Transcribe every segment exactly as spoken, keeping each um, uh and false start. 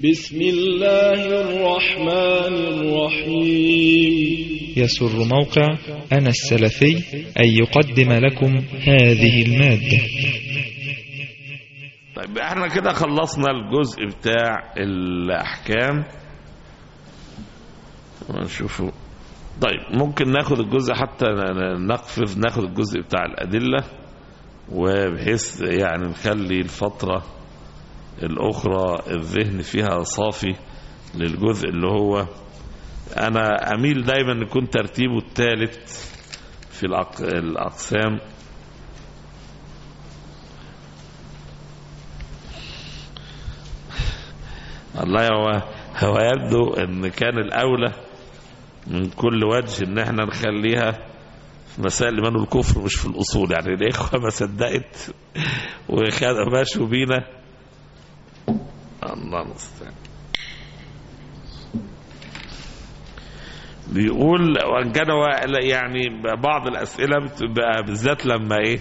بسم الله الرحمن الرحيم. يسر موقع أنا السلفي أن يقدم لكم هذه المادة. طيب احنا كده خلصنا الجزء بتاع الأحكام. نشوفه. طيب ممكن ناخد الجزء حتى نقفز ناخد الجزء بتاع الأدلة، وبحيث يعني نخلي الفترة الأخرى الذهن فيها صافي للجزء اللي هو أنا أميل دايما يكون ترتيبه الثالث في الأقسام. الله هو هو يبدو أن كان الأولى من كل وجه ان احنا نخليها في مسائل الايمان والكفر مش في الاصول، يعني الاخوه ما صدقت وماشوا بينا. الله المستعان. بيقول وان كان يعني بعض الاسئله بتبقى بالذات لما ايه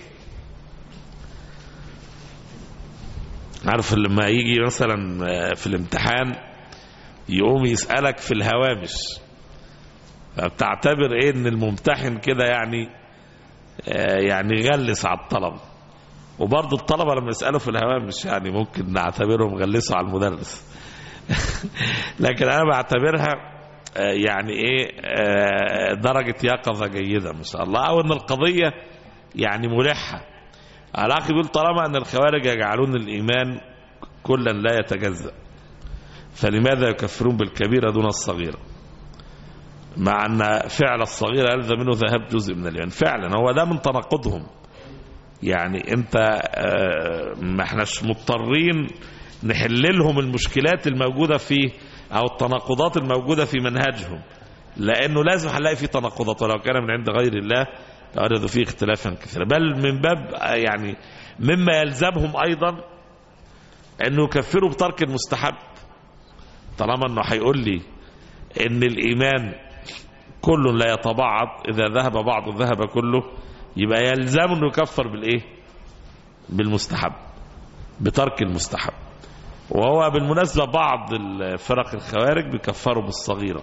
عارف لما يجي مثلا في الامتحان يقوم يسالك في الهوامش، فبتعتبر ايه ان الممتحن كده يعني آه يعني غلس على الطلبه، وبرضه الطلبه لما يسالوا في الهوامش يعني ممكن نعتبرهم غلسوا على المدرس. لكن انا بعتبرها آه يعني ايه آه درجه يقظه جيده ما شاء الله، او ان القضيه يعني ملحه. الاخ بيقول طالما ان الخوارج يجعلون الايمان كلا لا يتجزأ، فلماذا يكفرون بالكبيره دون الصغيره، مع أن فعل الصغير يلزم منه ذهاب جزء من الإيمان؟ فعلا هو ده من تناقضهم. يعني أنت ما احناش مضطرين نحل لهم المشكلات الموجودة فيه أو التناقضات الموجودة في منهجهم، لأنه لازم هنلاقي فيه تناقضات، ولو كان من عند غير الله لوجدوا فيه اختلافا كثيرا. بل من باب يعني مما يلزمهم أيضا أنه يكفروا بترك المستحب، طالما أنه هيقول لي أن الإيمان كل لا يتبعض، إذا ذهب بعض ذهب كله، يبقى يلزم أنه يكفر بالإيه؟ بالمستحب، بترك المستحب. وهو بالمناسبة بعض الفرق الخوارج بيكفروا بالصغيرة،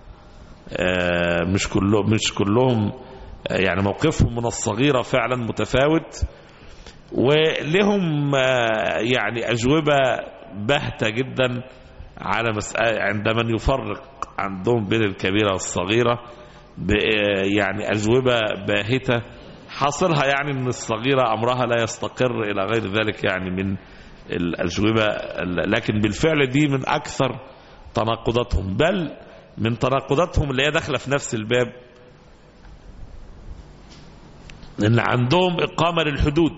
مش كلهم مش كلهم يعني موقفهم من الصغيرة فعلا متفاوت، ولهم يعني أجوبة باهتة جدا على مسألة عند من يفرق عندهم بين الكبيرة والصغيرة، يعني أجوبة باهتة حاصلها يعني أن الصغيرة أمرها لا يستقر إلى غير ذلك يعني من الأجوبة. لكن بالفعل دي من أكثر تناقضاتهم، بل من تناقضاتهم اللي هي داخلة في نفس الباب، أن عندهم إقامة للحدود،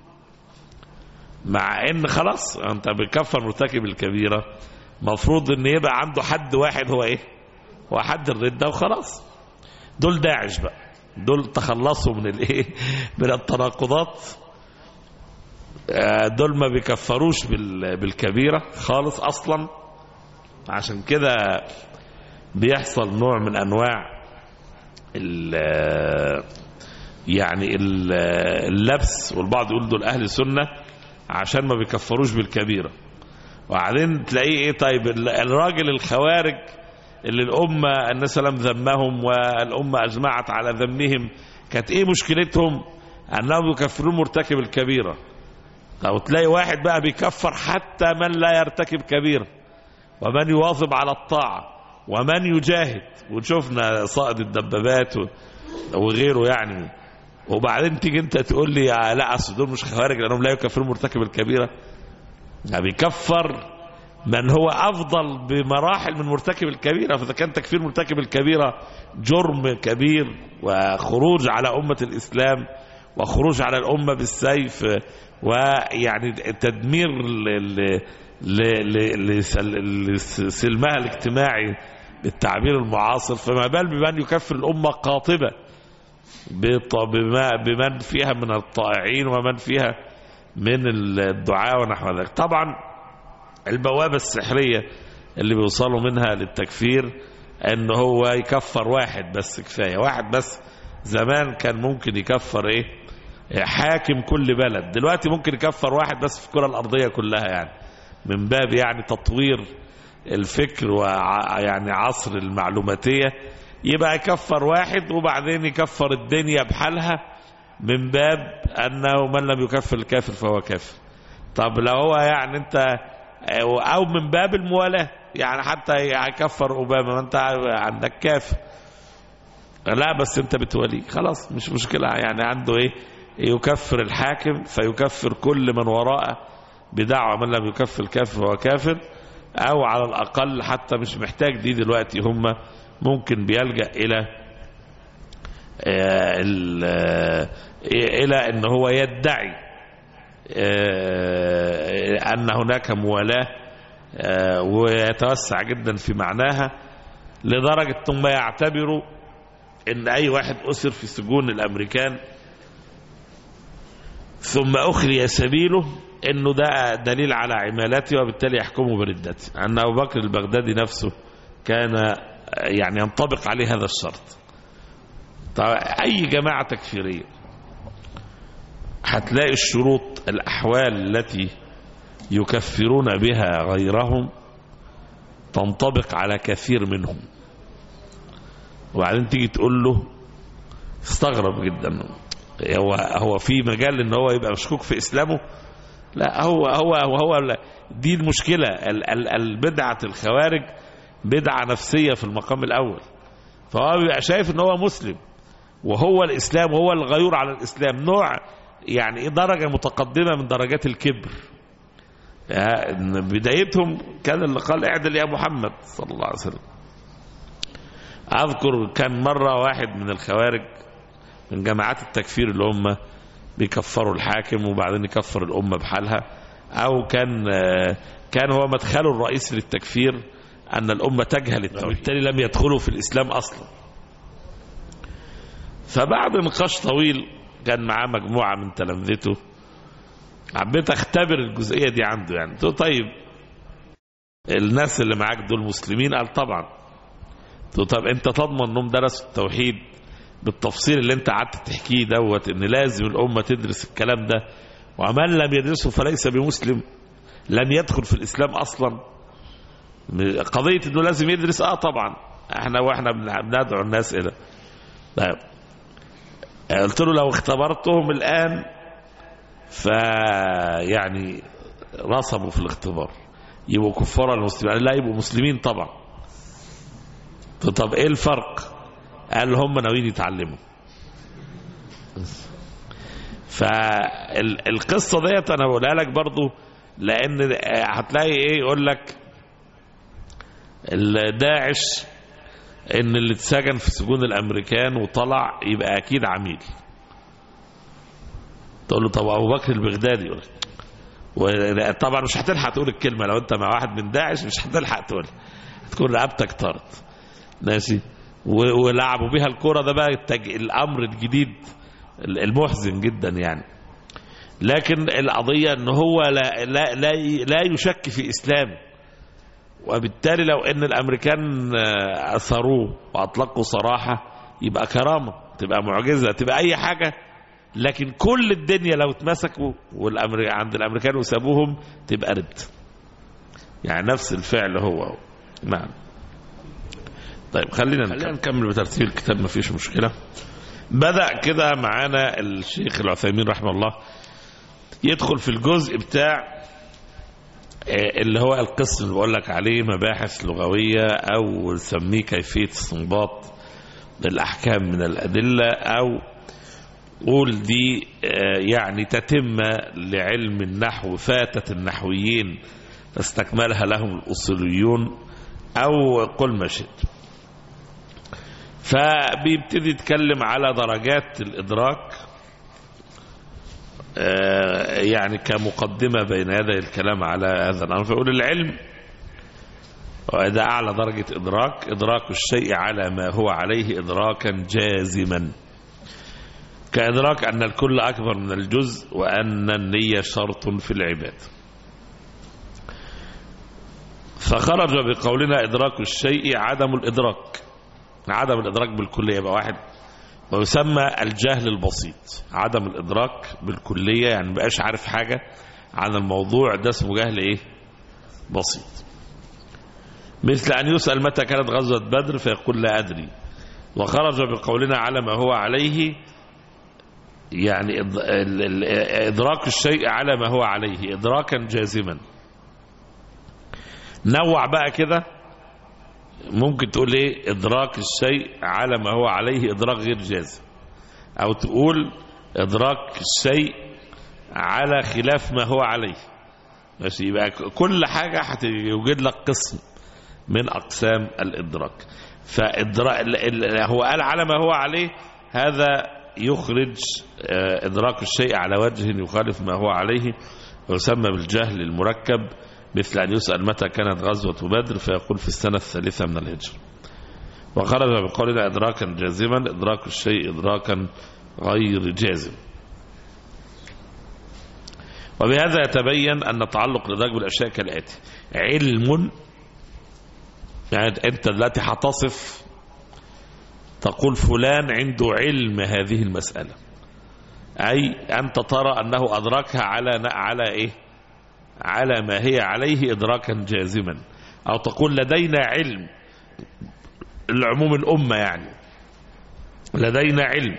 مع أن خلاص أنت بكفر مرتكب الكبيرة مفروض ان يبقى عنده حد واحد هو ايه؟ هو حد الردة وخلاص. دول داعش بقى، دول تخلصوا من الايه؟ من التناقضات. دول ما بيكفروش بالكبيرة خالص اصلا. عشان كده بيحصل نوع من انواع ال يعني اللبس، والبعض يقول دول اهل سنة عشان ما بيكفروش بالكبيرة. وبعدين تلاقيه ايه؟ طيب الراجل الخوارج اللي الامه النبي صلى الله عليه وسلم ذمهم والامه اجمعت على ذمهم، كانت ايه مشكلتهم؟ انهم يكفرون مرتكب الكبيره. او تلاقي واحد بقى بيكفر حتى من لا يرتكب كبيره، ومن يواظب على الطاعه، ومن يجاهد، وشفنا صائد الدبابات وغيره يعني. وبعدين تيجي انت تقول لي لا اصل دول مش خوارج لانهم لا يكفرون مرتكب الكبيره. بيكفر من هو أفضل بمراحل من مرتكب الكبيرة. فإذا كان تكفير مرتكب الكبيرة جرم كبير وخروج على أمة الإسلام وخروج على الأمة بالسيف ويعني تدمير لسلمها الاجتماعي بالتعبير المعاصر، فما بال بمن يكفر الأمة قاطبة بمن فيها من الطائعين ومن فيها من الدعاء ونحو ذلك. طبعا البوابة السحرية اللي بيوصلوا منها للتكفير ان هو يكفر واحد بس، كفاية واحد بس. زمان كان ممكن يكفر ايه؟ حاكم كل بلد. دلوقتي ممكن يكفر واحد بس في الكرة الأرضية كلها، يعني من باب يعني تطوير الفكر ويعني عصر المعلوماتية، يبقى يكفر واحد وبعدين يكفر الدنيا بحالها من باب أنه من لم يكفر الكافر فهو كافر. طب لو هو يعني أنت أو من باب الموالاة، يعني حتى يكفر أوباما ما أنت عندك كافر، لا بس أنت بتوليه خلاص مش مشكلة، يعني عنده إيه يكفر الحاكم فيكفر كل من وراءه بدعوى من لم يكفر الكافر فهو كافر، أو على الأقل حتى مش محتاج دي دلوقتي، هم ممكن بيلجأ إلى إلى أن هو يدعي أن هناك موالاة ويتوسع جدا في معناها، لدرجة ثم يعتبروا أن أي واحد أسر في سجون الأمريكان ثم أخري سبيله أنه ده دليل على عمالته وبالتالي يحكمه بردته، أن أبو بكر البغدادي نفسه كان يعني ينطبق عليه هذا الشرط. طيب أي جماعة تكفيرية هتلاقي الشروط الأحوال التي يكفرون بها غيرهم تنطبق على كثير منهم، وبعدين تيجي تقول له استغرب جدا، هو هو في مجال ان هو يبقى مشكوك في اسلامه؟ لا، هو هو هو دي المشكله. البدعه الخوارج بدعه نفسيه في المقام الاول، فهو بيبقى شايف ان هو مسلم وهو الاسلام وهو الغيور على الاسلام، نوع يعني درجه متقدمه من درجات الكبر. بدايتهم كان اللي قال اعدل يا محمد صلى الله عليه وسلم. اذكر كان مره واحد من الخوارج من جماعات التكفير اللي هم بيكفروا الحاكم وبعدين يكفر الأمة بحالها، أو كان كان هو مدخله الرئيسي للتكفير أن الأمة تجهل التوحيد وبالتالي لم يدخلوا في الإسلام أصلا. فبعد نقاش طويل كان معاه مجموعة من تلامذته، حبيت أختبر الجزئية دي عنده، يعني قلت له طيب الناس اللي معاك دول مسلمين؟ قال طبعا. قلت له طب أنت تضمن أنهم درسوا التوحيد بالتفصيل اللي انت قعدت تحكيه دوت، ان لازم الامه تدرس الكلام ده، ومن لم يدرسه فليس بمسلم، لم يدخل في الاسلام اصلا؟ قضيه انه لازم يدرس، اه طبعا احنا واحنا بندعو الناس الى. طيب قلت له لو اختبرتهم الان فيعني رسبوا في الاختبار يبقوا كفار المسلمين؟ لا، يبقوا مسلمين طبعا. طب ايه الفرق؟ قال هم ناويين يتعلموا. فالقصة ديت انا بقولها لك برضو لان هتلاقي ايه يقول لك الداعش ان اللي اتسجن في سجون الامريكان وطلع يبقى اكيد عميل. تقول له طب ابو بكر البغدادي، يقول طبعا مش هتلحق تقول الكلمة، لو انت مع واحد من داعش مش هتلحق تقول، تكون رقبتك طارت ماشي. ولعبوا بها الكرة، ده بقى الأمر الجديد المحزن جدا يعني. لكن القضية ان هو لا, لا, لا, لا يشك في إسلام، وبالتالي لو ان الأمريكان أثروه وأطلقوا صراحة يبقى كرامة، تبقى معجزة، تبقى أي حاجة. لكن كل الدنيا لو اتمسكوا عند الأمريكان وسابوهم تبقى رد، يعني نفس الفعل هو هو. نعم. طيب خلينا, خلينا نكمل بترتيب الكتاب، ما فيش مشكلة. بدأ كده معانا الشيخ العثيمين رحمه الله يدخل في الجزء بتاع اللي هو القسم اللي بقول لك عليه مباحث لغوية، أو نسميه كيفية استنباط الأحكام من الأدلة، أو قول دي يعني تتمة لعلم النحو فاتت النحويين فاستكملها لهم الأصوليون، أو قل ما شئت. فبيبتدي يتكلم على درجات الإدراك يعني كمقدمة بين يدي الكلام على هذا الأمر. فيقول العلم وإذا أعلى درجة إدراك إدراك الشيء على ما هو عليه إدراكا جازما، كإدراك أن الكل أكبر من الجزء وأن النية شرط في العباد. فخرج بقولنا إدراك الشيء عدم الإدراك، عدم الإدراك بالكلية يبقى واحد، ويسمى الجهل البسيط. عدم الإدراك بالكلية يعني مبقاش عارف حاجة عن الموضوع، ده اسمه جهل إيه؟ بسيط. مثل أن يسأل متى كانت غزوة بدر فيقول لا أدري. وخرج بقولنا على ما هو عليه، يعني إدراك الشيء على ما هو عليه إدراكا جازما. نوع بقى كده، ممكن تقول ايه إدراك الشيء على ما هو عليه إدراك غير جازم، أو تقول إدراك الشيء على خلاف ما هو عليه. ماشي، يبقى كل حاجة هتوجد لك قسم من أقسام الإدراك. فإدراك هو قال على ما هو عليه، هذا يخرج إدراك الشيء على وجه يخالف ما هو عليه، ويسمى بالجهل المركب. مثل أن يسأل متى كانت غزوة بدر فيقول في السنة الثالثة من الهجرة. وخرج بقولنا إدراكا جازما إدراك الشيء إدراكا غير جازم. وبهذا يتبين أن تعلق الإدراك بالأشياء كالآتي: علم، يعني أنت دلوقتي هتصف تقول فلان عنده علم هذه المسألة، أي أنت ترى أنه أدركها على على إيه؟ على ما هي عليه إدراكا جازما. أو تقول لدينا علم، العموم الأمة يعني لدينا علم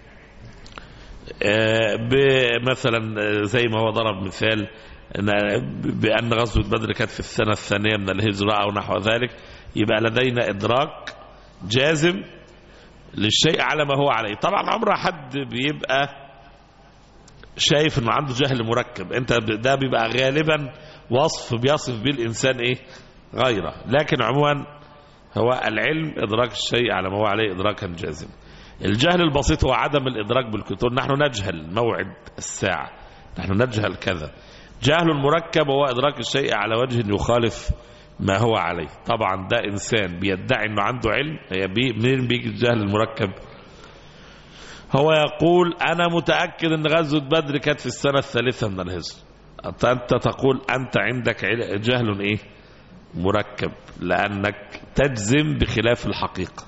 مثلا زي ما هو ضرب مثال بأن غزوة بدر كانت في السنة الثانية من الهجرة أو نحو ذلك، يبقى لدينا إدراك جازم للشيء على ما هو عليه. طبعا عمر حد بيبقى شايف انه عنده جهل مركب، انت ده بيبقى غالبا وصف بيصف به الانسان ايه غيره، لكن عموما هو العلم ادراك الشيء على ما هو عليه ادراكا جازما. الجهل البسيط هو عدم الادراك بالكتب، نحن نجهل موعد الساعة، نحن نجهل كذا. جهل المركب هو ادراك الشيء على وجه يخالف ما هو عليه. طبعا ده انسان بيدعي انه عنده علم، هي بي منين بيجي الجهل المركب؟ هو يقول أنا متأكد أن غزوة بدر كانت في السنة الثالثة من الهجرة. أنت تقول أنت عندك جهل إيه مركب، لأنك تجزم بخلاف الحقيقة.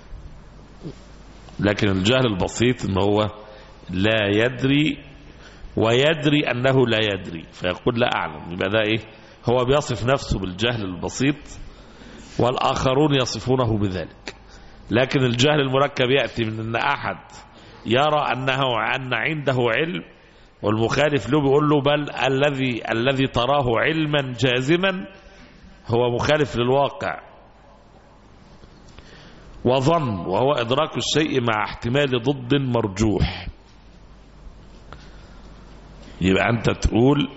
لكن الجهل البسيط أنه هو لا يدري ويدري أنه لا يدري فيقول لا أعلم، يبقى ده إيه؟ هو بيصف نفسه بالجهل البسيط والآخرون يصفونه بذلك. لكن الجهل المركب يأتي من أن أحد يرى أنه أن عنده علم والمخالف له بيقول له بل الذي الذي تراه علما جازما هو مخالف للواقع. وظن وهو إدراك الشيء مع احتمال ضد مرجوح. يبقى أنت تقول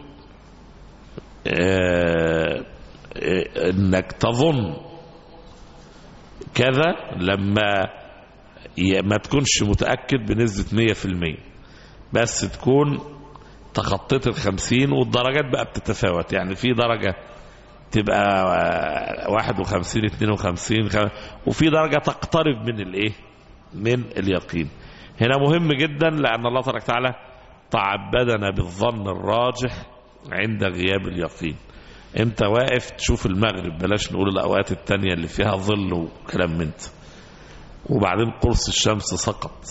اه اه انك تظن كذا لما ما تكونش متأكد بنسبة مية في المية، بس تكون تخطيت الخمسين، والدرجات بقى بتتفاوت، يعني في درجة تبقى واحد وخمسين اتنين وخمسين، وفي درجة تقترب من الايه من اليقين. هنا مهم جدا لأن الله تبارك وتعالى تعبدنا بالظن الراجح عند غياب اليقين. انت واقف تشوف المغرب، بلاش نقول الأوقات التانية اللي فيها ظل وكلام من ده، وبعدين قرص الشمس سقط،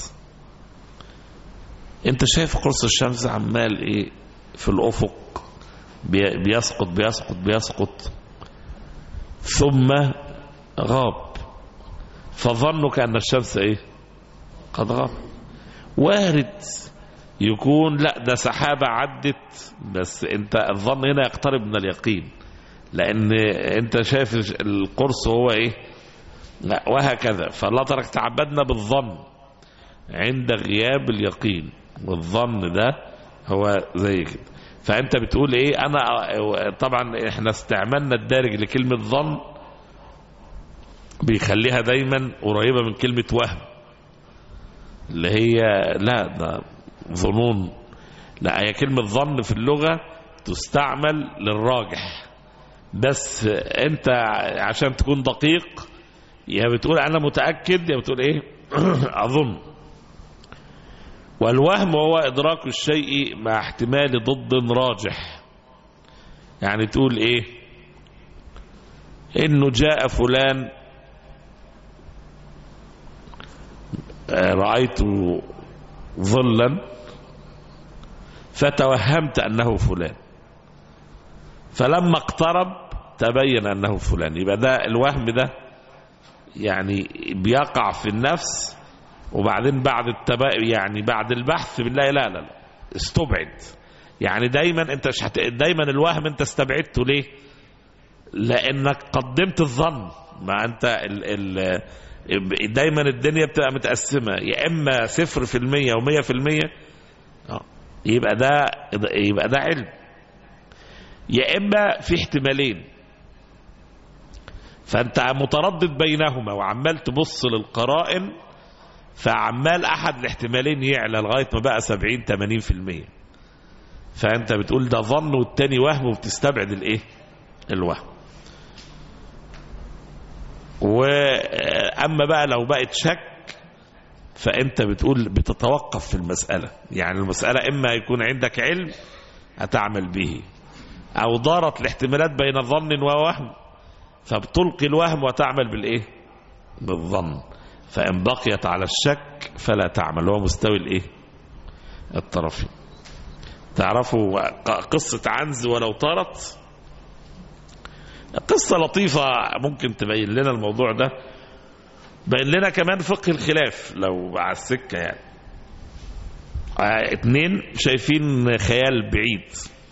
انت شايف قرص الشمس عمال ايه في الأفق بيسقط بيسقط بيسقط ثم غاب، فظنك أن الشمس ايه قد غاب. وارد يكون لا ده سحابة عدت، بس انت الظن هنا يقترب من اليقين، لأن انت شايف القرص هو ايه لا، وهكذا. فالله ترك تعبدنا بالظن عند غياب اليقين، والظن ده هو زي كده. فأنت بتقول إيه؟ أنا طبعا إحنا استعملنا الدارج لكلمة ظن بيخليها دايما قريبة من كلمة وهم، اللي هي لا ده ظنون. لا، هي كلمة ظن في اللغة تستعمل للراجح، بس أنت عشان تكون دقيق يا بتقول أنا متأكد يا بتقول إيه أظن. والوهم هو إدراك الشيء مع احتمال ضد راجح، يعني تقول إيه إنه جاء فلان رأيت ظلا فتوهمت أنه فلان، فلما اقترب تبين أنه فلان. يبقى ده الوهم ده يعني بيقع في النفس، وبعدين بعد التبا يعني بعد البحث بالله لا لا لا استبعد. يعني دايما انت مش هت... دايما الوهم انت استبعدته ليه؟ لانك قدمت الظن. ما انت ال... ال... دايما الدنيا بتبقى متقسمه، يا اما صفر في المية ومية في المية يبقى ده يبقى ده علم، يا اما في احتمالين فانت متردد بينهما وعمال تبص للقرائن، فعمال احد الاحتمالين يعلى لغايه ما بقى سبعين ثمانين في المية، فانت بتقول ده ظن والتاني وهم، وبتستبعد الايه؟ الوهم. واما بقى لو بقت شك فانت بتقول بتتوقف في المساله. يعني المساله اما يكون عندك علم هتعمل به، او دارت الاحتمالات بين ظن ووهم فبتلقي الوهم وتعمل بالايه؟ بالظن. فان بقيت على الشك فلا تعمل. هو مستوي الايه؟ الطرفين. تعرفوا قصة عنز ولو طارت؟ قصة لطيفة ممكن تبين لنا الموضوع ده، بين لنا كمان فقه الخلاف لو على السكة. يعني اتنين شايفين خيال بعيد،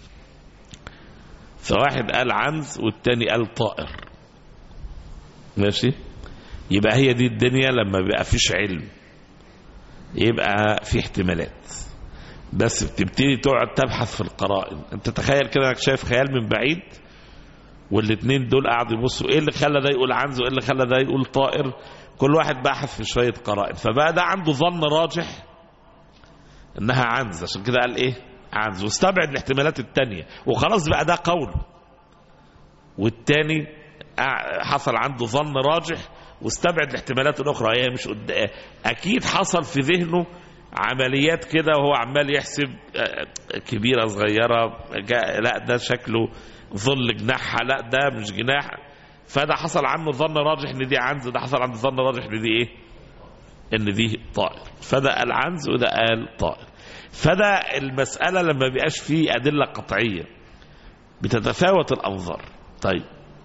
فواحد قال عنز والتاني قال طائر، ماشي؟ يبقى هي دي الدنيا لما بيبقى فيش علم، يبقى في احتمالات، بس بتبتدي تقعد تبحث في القرائن. انت تخيل كده انك شايف خيال من بعيد، والاثنين دول قاعدوا يبصوا ايه اللي خلى ده يقول عنز وايه اللي خلى ده يقول طائر، كل واحد بحث في شويه قرائن، فبقى ده عنده ظن راجح انها عنز، عشان كده قال ايه؟ عنز، واستبعد الاحتمالات التانية وخلاص بقى ده قول. والتاني حصل عنده ظن راجح واستبعد الاحتمالات الاخرى، هي مش قد... اكيد حصل في ذهنه عمليات كده وهو عمال يحسب كبيرة صغيرة، لا ده شكله ظل جناحها، لا ده مش جناح، فده حصل عنه ظن راجح ان دي عنز، ده حصل عنده ظن راجح ان دي ايه؟ ان دي طائر، فده قال عنز وده قال طائر. فده المسألة لما بيبقاش فيه أدلة قطعية بتتفاوت الأنظار. طيب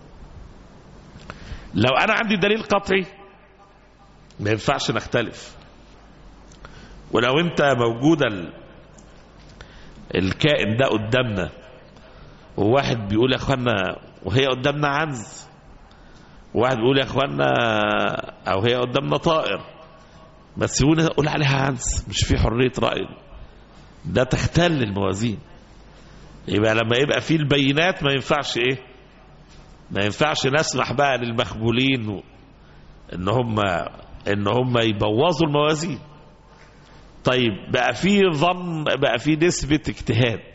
لو أنا عندي دليل قطعي ما ينفعش نختلف، ولو انت موجودة الكائن ده قدامنا وواحد بيقول يا اخوانا وهي قدامنا عنز، وواحد بيقول يا اخوانا او هي قدامنا طائر، بس يقول عليها عنز، مش في حرية رأي، ده تختل الموازين. يبقى لما يبقى في البينات ما ينفعش ايه؟ ما ينفعش نسمح بقى للمخبولين ان هم ان هم يبوظوا الموازين. طيب بقى في ظن، بقى في نسبة اجتهاد،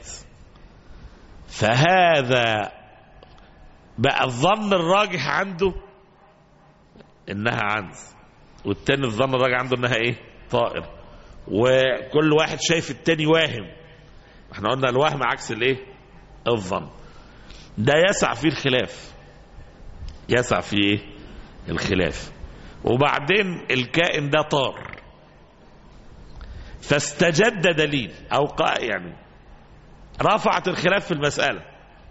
فهذا بقى الظن الراجح عنده انها عنز، والتاني الظن الراجح عنده انها ايه؟ طائر، وكل واحد شايف التاني واهم. احنا قلنا الوهم عكس الايه؟ الظن. ده يسع فيه الخلاف، يسع فيه ايه؟ الخلاف. وبعدين الكائن ده طار فاستجد دليل او يعني رفعت الخلاف في المسألة،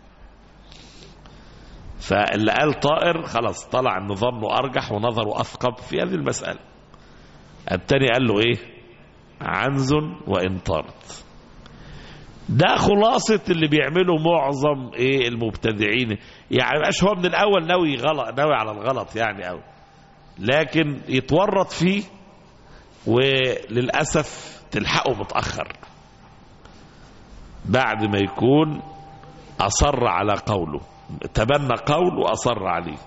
فاللي قال طائر خلاص طلع ان ظنه ارجح ونظره اثقب في هذه المسألة. التاني قال له ايه؟ عنز وان طارت. ده خلاصة اللي بيعمله معظم ايه المبتدعين. يعني مبقاش هو من الاول ناوي غلط، ناوي على الغلط يعني، او لكن يتورط فيه وللأسف تلحقه متأخر بعد ما يكون أصر على قوله، تبنى قول وأصر عليه،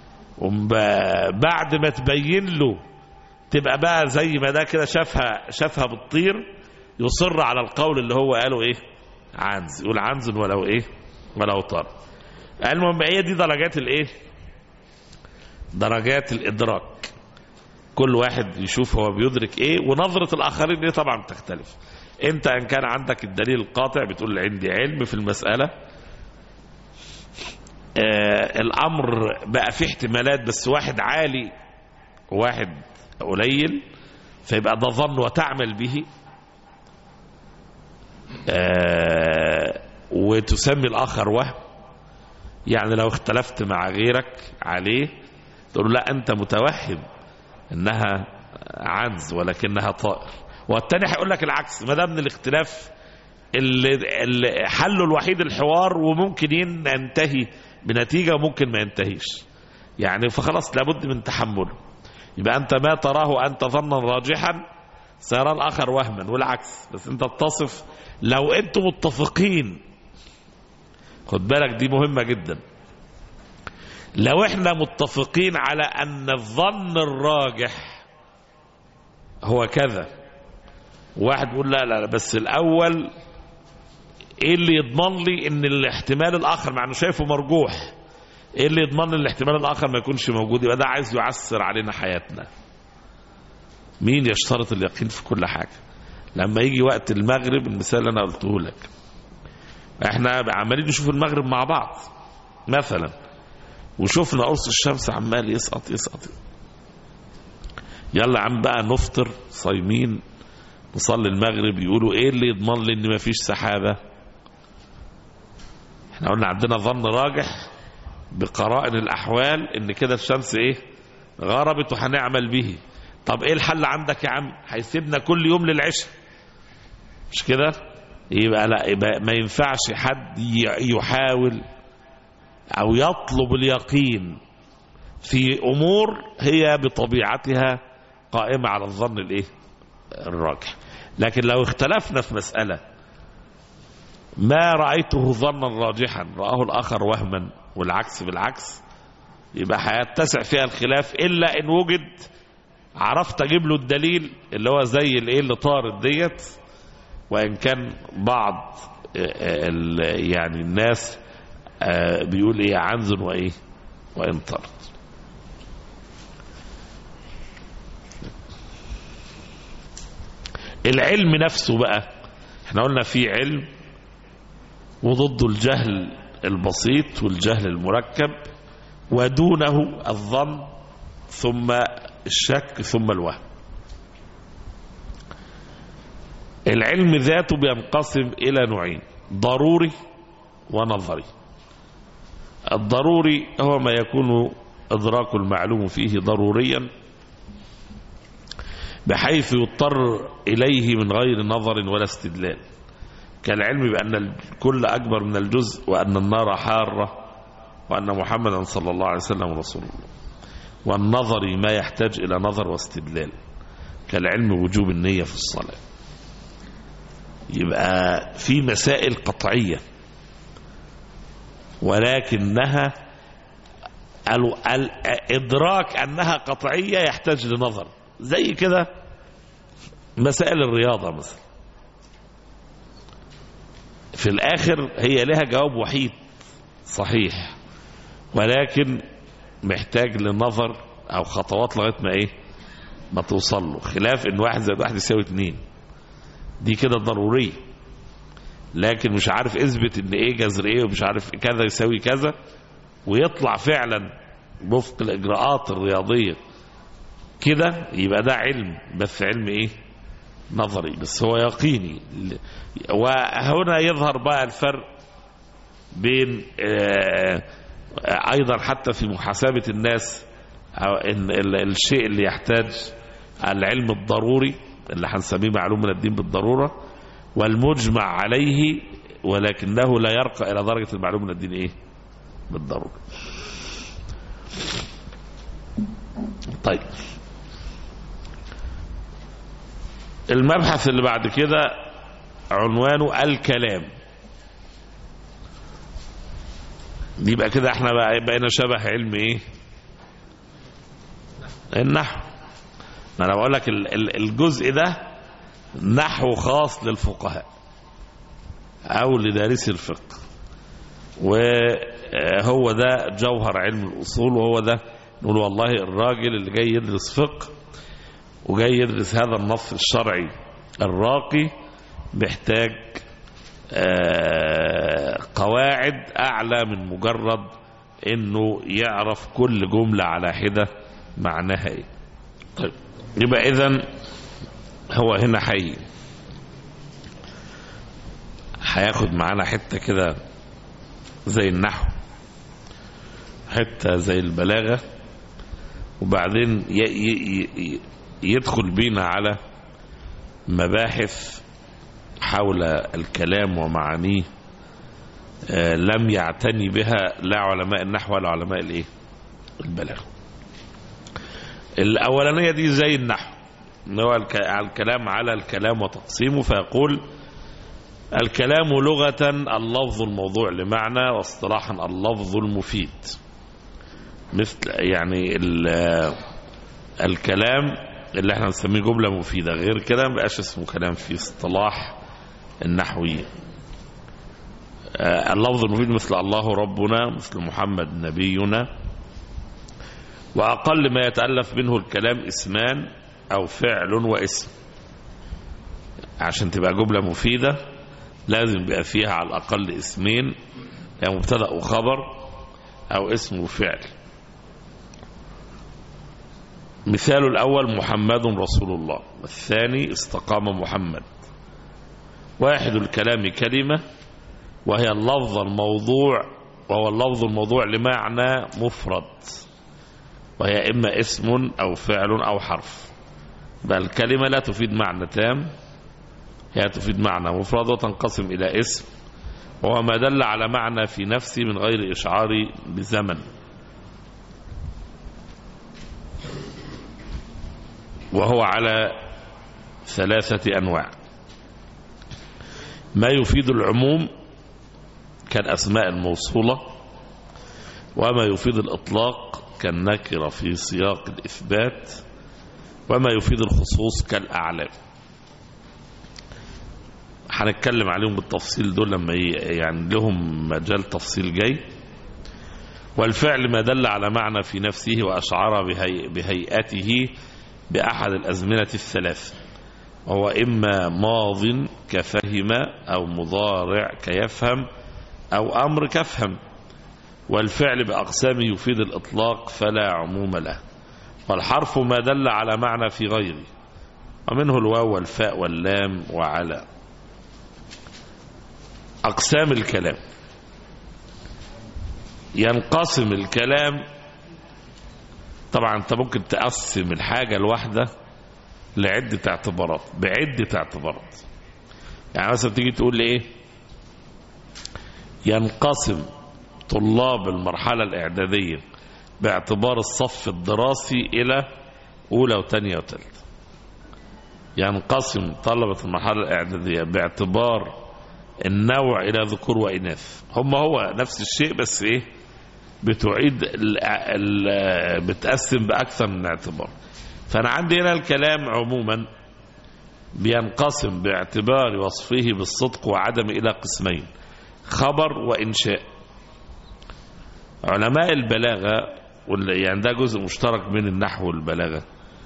وبعد ما تبين له تبقى بقى زي ما ده كده شافها شافها بتطير، يصر على القول اللي هو قاله ايه؟ عنز، يقول عنز ولو ايه؟ ولو طار. المهم هي دي درجات الايه؟ درجات الإدراك. كل واحد يشوف هو بيدرك ايه، ونظرة الآخرين دي طبعا بتختلف. انت ان كان عندك الدليل القاطع بتقول عندي علم في المسألة، آه الأمر بقى فيه احتمالات بس واحد عالي وواحد قليل، فيبقى ده ظن وتعمل به، آه وتسمي الآخر وهم. يعني لو اختلفت مع غيرك عليه تقول له لا أنت متوهم إنها عنز ولكنها طائر، والتاني هيقول لك العكس، ما دام من الاختلاف اللي, اللي حله الوحيد الحوار وممكن ينتهي بنتيجة وممكن ما ينتهيش، يعني فخلاص لابد من تحمله. يبقى أنت ما تراه أنت ظنا راجحا سيرى الآخر وهما، والعكس، بس أنت بتصف لو أنتم متفقين. خد بالك دي مهمة جدا، لو احنا متفقين على أن الظن الراجح هو كذا، واحد يقول لا لا بس الأول ايه اللي يضمن لي ان الاحتمال الآخر مع انه شايفه مرجوح، ايه اللي يضمن لي الاحتمال الآخر ما يكونش موجود؟ يبقى ده عايز يعسر علينا حياتنا. مين يشترط اليقين في كل حاجة؟ لما يجي وقت المغرب، المثال اللي انا قلته لك، احنا عمالين نشوف المغرب مع بعض مثلا، وشوفنا قرص الشمس عمال يسقط يسقط، يلا عم بقى نفطر صايمين نصلي المغرب، يقولوا ايه اللي يضمن لي ان ما فيش سحابة؟ احنا قلنا عندنا ظن راجح بقرائن الاحوال ان كده الشمس ايه غربت وهنعمل به. طب ايه الحل عندك يا عم؟ هيسيبنا كل يوم للعشاء، مش كده؟ يبقى لا، يبقى ما ينفعش حد يحاول او يطلب اليقين في امور هي بطبيعتها قائمة على الظن الايه الراجح. لكن لو اختلفنا في مسألة ما رأيته ظنا راجحا رآه الآخر وهما والعكس بالعكس، يبقى هيتسع فيها الخلاف، إلا إن وجد عرفت أجيب له الدليل اللي هو زي الإيه اللي طارت ديت، وإن كان بعض يعني الناس بيقول إيه عنز وإيه وإن طارت. العلم نفسه بقى احنا قلنا فيه علم وضده الجهل البسيط والجهل المركب، ودونه الظن ثم الشك ثم الوهم. العلم ذاته بينقسم إلى نوعين، ضروري ونظري. الضروري هو ما يكون إدراك المعلوم فيه ضروريا بحيث يضطر إليه من غير نظر ولا استدلال، كالعلم بأن الكل أكبر من الجزء، وأن النار حارة، وأن محمدا صلى الله عليه وسلم رسول الله. والنظر ما يحتاج إلى نظر واستدلال، كالعلم وجوب النية في الصلاة. يبقى في مسائل قطعية ولكنها الإدراك أنها قطعية يحتاج لنظر، زي كده مسائل الرياضة مثلا، في الآخر هي لها جواب وحيد صحيح، ولكن محتاج لنظر أو خطوات لغاية ما إيه ما توصل له، خلاف إن واحد زائد واحد يساوي اتنين، دي كده ضرورية، لكن مش عارف اثبت إن إيه جذر إيه ومش عارف كذا يساوي كذا، ويطلع فعلا وفق الإجراءات الرياضية كده، يبقى ده علم، بس علم إيه نظري بس هو يقيني. وهنا يظهر بقى الفرق بين أيضا حتى في محاسبة الناس، إن الشيء اللي يحتاج العلم الضروري اللي هنسميه معلوم من الدين بالضرورة، والمجمع عليه ولكنه لا يرقى إلى درجة المعلوم من الدين إيه بالضرورة. طيب المبحث اللي بعد كده عنوانه الكلام. يبقى كده احنا بقينا شبه علم ايه النحو. ما انا بقول لك الجزء ده نحو خاص للفقهاء او لدارسي الفقه، وهو ده جوهر علم الاصول، وهو ده نقول والله الراجل اللي جاي يدرس فقه وجاي يدرس هذا النص الشرعي الراقي محتاج قواعد أعلى من مجرد إنه يعرف كل جملة على حدة معناها إيه. طيب يبقى إذن هو هنا حي هياخد معانا حتة كده زي النحو حتة زي البلاغة، وبعدين يدخل بينا على مباحث حول الكلام ومعانيه لم يعتني بها لا علماء النحو ولا علماء الايه البلاغة. الأولانية دي زي النحو، هو الكلام على الكلام وتقسيمه، فيقول الكلام لغة اللفظ الموضوع لمعنى، واصطلاحا اللفظ المفيد. مثل يعني الكلام اللي احنا نسميه جملة مفيدة، غير كده ما بقاش اسمه كلام في اصطلاح النحويين. اللفظ المفيد مثل الله ربنا، مثل محمد نبينا. وأقل ما يتألف منه الكلام اسمان أو فعل واسم. عشان تبقى جملة مفيدة لازم يبقى فيها على الأقل اسمين، يعني مبتدأ وخبر أو اسم وفعل. مثال الأول محمد رسول الله، والثاني استقام محمد. واحد الكلام كلمة، وهي اللفظ الموضوع، وهو اللفظ الموضوع لمعنى مفرد، وهي إما اسم أو فعل أو حرف. بل الكلمة لا تفيد معنى تام، هي تفيد معنى مفرد وتنقسم إلى اسم، وهو ما دل على معنى في نفسه من غير إشعار بزمن. وهو على ثلاثة أنواع: ما يفيد العموم كالأسماء الموصولة، وما يفيد الإطلاق كالنكرة في سياق الإثبات، وما يفيد الخصوص كالأعلام. هنتكلم عليهم بالتفصيل دول لما يعني لهم مجال تفصيل جاي. والفعل ما دل على معنى في نفسه وأشعر بهي بهيئته بأحد الأزمنة الثلاث، وهو إما ماض كفهم، أو مضارع كيفهم، أو أمر كفهم. والفعل بأقسامه يفيد الإطلاق فلا عموم له. والحرف ما دل على معنى في غيره، ومنه الواو والفاء واللام وعلى. أقسام الكلام: ينقسم الكلام، طبعا انت ممكن تقسم الحاجة الواحدة لعدة اعتبارات، بعدة اعتبارات. يعني مثلا تيجي تقول لي ايه؟ ينقسم طلاب المرحلة الإعدادية باعتبار الصف الدراسي إلى أولى وثانية وثالثة. ينقسم طلبة المرحلة الإعدادية باعتبار النوع إلى ذكور وإناث. هم هو نفس الشيء، بس إيه؟ بتعيد ال ال بتقسم بأكثر من اعتبار. فأنا عندي هنا الكلام عموما بينقسم باعتبار وصفه بالصدق وعدم إلى قسمين: خبر وإنشاء. علماء البلاغة، يعني ده جزء مشترك من النحو والبلاغة،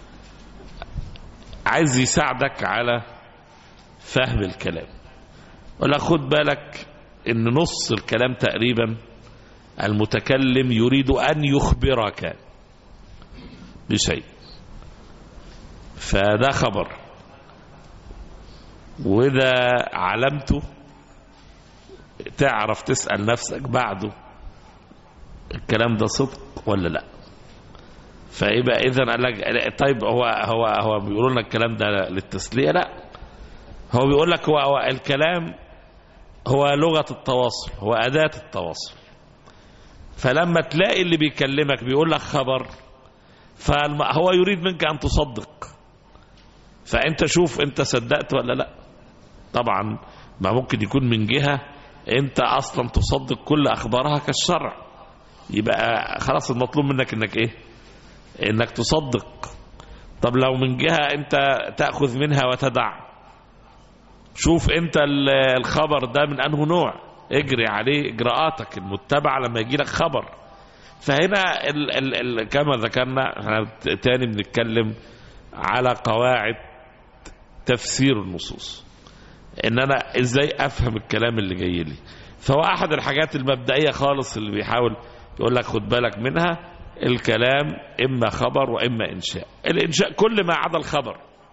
عايز يساعدك على فهم الكلام. ولا خد بالك ان نص الكلام تقريبا المتكلم يريد ان يخبرك بشيء، فده خبر، وده علمته تعرف تسأل نفسك بعده الكلام ده صدق ولا لا. فيبقى اذا قال لك طيب هو هو هو بيقولوا لنا الكلام ده للتسلية؟ لا، هو بيقول لك هو, هو الكلام هو لغة التواصل، هو أداة التواصل. فلما تلاقي اللي بيكلمك بيقول لك خبر، فهو يريد منك أن تصدق. فأنت شوف أنت صدقت ولا لا. طبعا ما ممكن يكون من جهة أنت أصلا تصدق كل أخبارها كالشرع، يبقى خلاص المطلوب منك أنك إيه؟ أنك تصدق. طب لو من جهة أنت تأخذ منها وتدع، شوف أنت الخبر ده من أنه نوع، اجري عليه إجراءاتك المتبعة لما يجي لك خبر. فهنا ال ال ال كما ذكرنا احنا تاني بنتكلم على قواعد تفسير النصوص، ان انا ازاي افهم الكلام اللي جاي لي. فهو احد الحاجات المبدئية خالص اللي بيحاول يقول لك خد بالك منها: الكلام اما خبر واما انشاء. الانشاء كل ما عدا الخبر.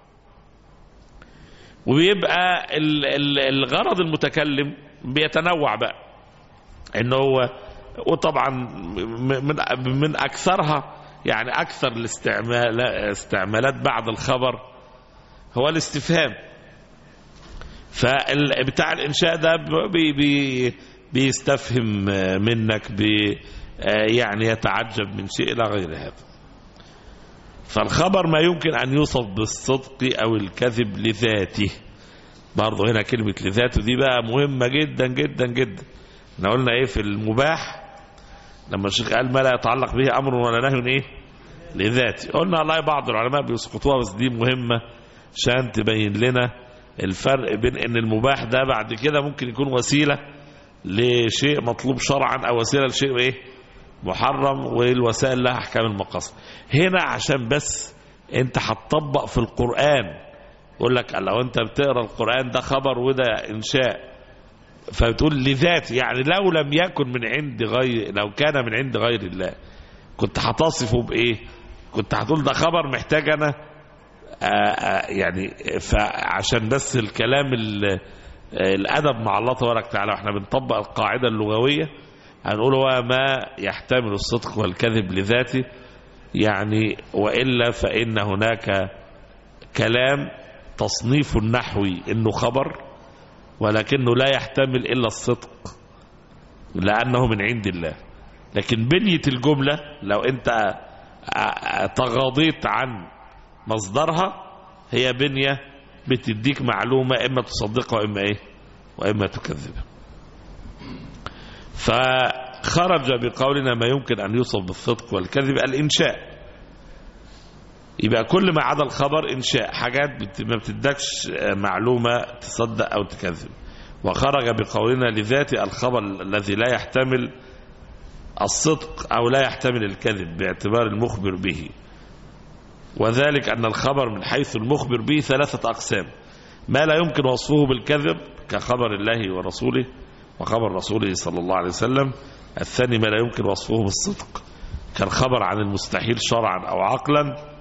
وبيبقى الغرض المتكلم بيتنوع بقى، ان هو وطبعا من من أكثرها يعني أكثر الاستعمال استعمالات بعد الخبر هو الاستفهام. فبتاع الإنشاء ده بي بي بيستفهم منك، بي يعني يتعجب من شيء إلى غير هذا. فالخبر ما يمكن أن يوصف بالصدق أو الكذب لذاته. برضه هنا كلمة لذاته دي بقى مهمة جدا جدا جدا. احنا قلنا ايه في المباح لما الشيخ قال ما لا يتعلق به أمر ولا نهي ايه لذاته، قلنا والله بعض العلماء بيسقطوها، بس دي مهمة عشان تبين لنا الفرق بين ان المباح ده بعد كده ممكن يكون وسيلة لشيء مطلوب شرعا او وسيلة لشيء ايه محرم، والوسائل لها احكام المقاصد. هنا عشان بس انت هتطبق في القرآن، يقول لك لو انت بتقرا القرآن ده خبر وده انشاء، فبتقول لذات، يعني لو لم يكن من عند غير، لو كان من عند غير الله كنت هتصفه بايه؟ كنت هتقول ده خبر محتاج انا آآ يعني. فعشان بس الكلام الادب مع الله تبارك وتعالى، واحنا بنطبق القاعده اللغويه هنقول هو ما يحتمل الصدق والكذب لذاته، يعني والا فان هناك كلام تصنيف النحوي انه خبر ولكنه لا يحتمل الا الصدق لانه من عند الله. لكن بنية الجملة لو انت تغاضيت عن مصدرها هي بنية بتديك معلومة اما تصدقها واما ايه واما تكذبها. فخرج بقولنا ما يمكن ان يوصف بالصدق والكذب الانشاء. يبقى كل ما عدا الخبر انشاء، حاجات ما بتدكش معلومة تصدق او تكذب. وخرج بقولنا لذات الخبر الذي لا يحتمل الصدق أو لا يحتمل الكذب باعتبار المخبر به، وذلك أن الخبر من حيث المخبر به ثلاثة أقسام: ما لا يمكن وصفه بالكذب كخبر الله ورسوله وخبر رسوله صلى الله عليه وسلم. الثاني ما لا يمكن وصفه بالصدق كالخبر عن المستحيل شرعا أو عقلا.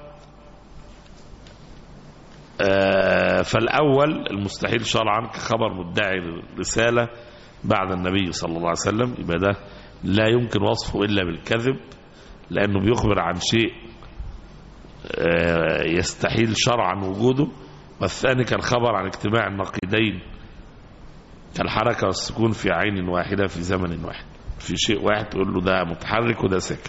فالأول المستحيل شرعا كخبر مدعي الرسالة بعد النبي صلى الله عليه وسلم، يبقى ده لا يمكن وصفه إلا بالكذب لأنه بيخبر عن شيء يستحيل شرعا وجوده. والثاني كالخبر عن اجتماع النقيضين كالحركة والسكون في عين واحدة في زمن واحد، في شيء واحد تقول له ده متحرك وده ساكن.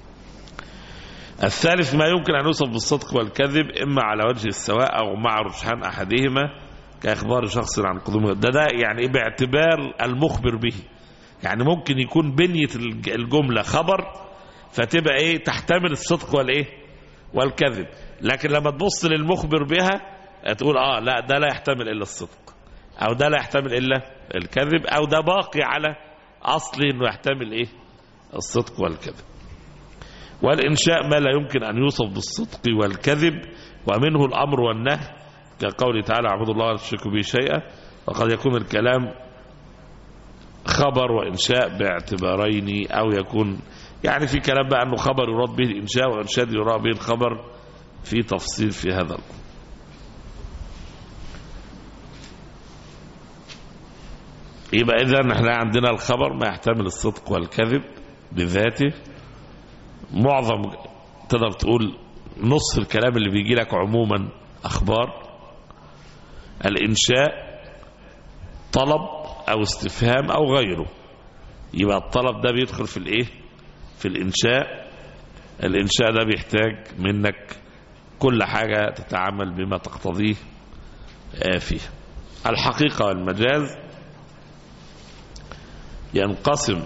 الثالث ما يمكن أن يوصف بالصدق والكذب إما على وجه السواء أو مع رجحان أحدهما كإخبار شخص عن قدومه. ده ده يعني باعتبار المخبر به، يعني ممكن يكون بنية الجملة خبر فتبقى ايه تحتمل الصدق والايه والكذب، لكن لما تبص للمخبر بها تقول اه لا ده لا يحتمل الا الصدق او ده لا يحتمل الا الكذب او ده باقي على اصله انه يحتمل ايه الصدق والكذب. والانشاء ما لا يمكن ان يوصف بالصدق والكذب ومنه الامر والنهي كقوله تعالى اعبدوا الله ولا تشركوا به شيئا. وقد يكون الكلام خبر وإنشاء باعتبارين، أو يكون يعني في كلام بقى أنه خبر يراد به الإنشاء وإنشاء يراد به الخبر، في تفصيل في هذا الأمر. يبقى إذا نحن عندنا الخبر ما يحتمل الصدق والكذب بذاته. معظم تقدر تقول نص الكلام اللي بيجي لك عموما أخبار. الإنشاء طلب أو استفهام أو غيره، يبقى الطلب ده بيدخل في الإيه في الإنشاء. الإنشاء ده بيحتاج منك كل حاجة تتعامل بما تقتضيه فيها. الحقيقة والمجاز ينقسم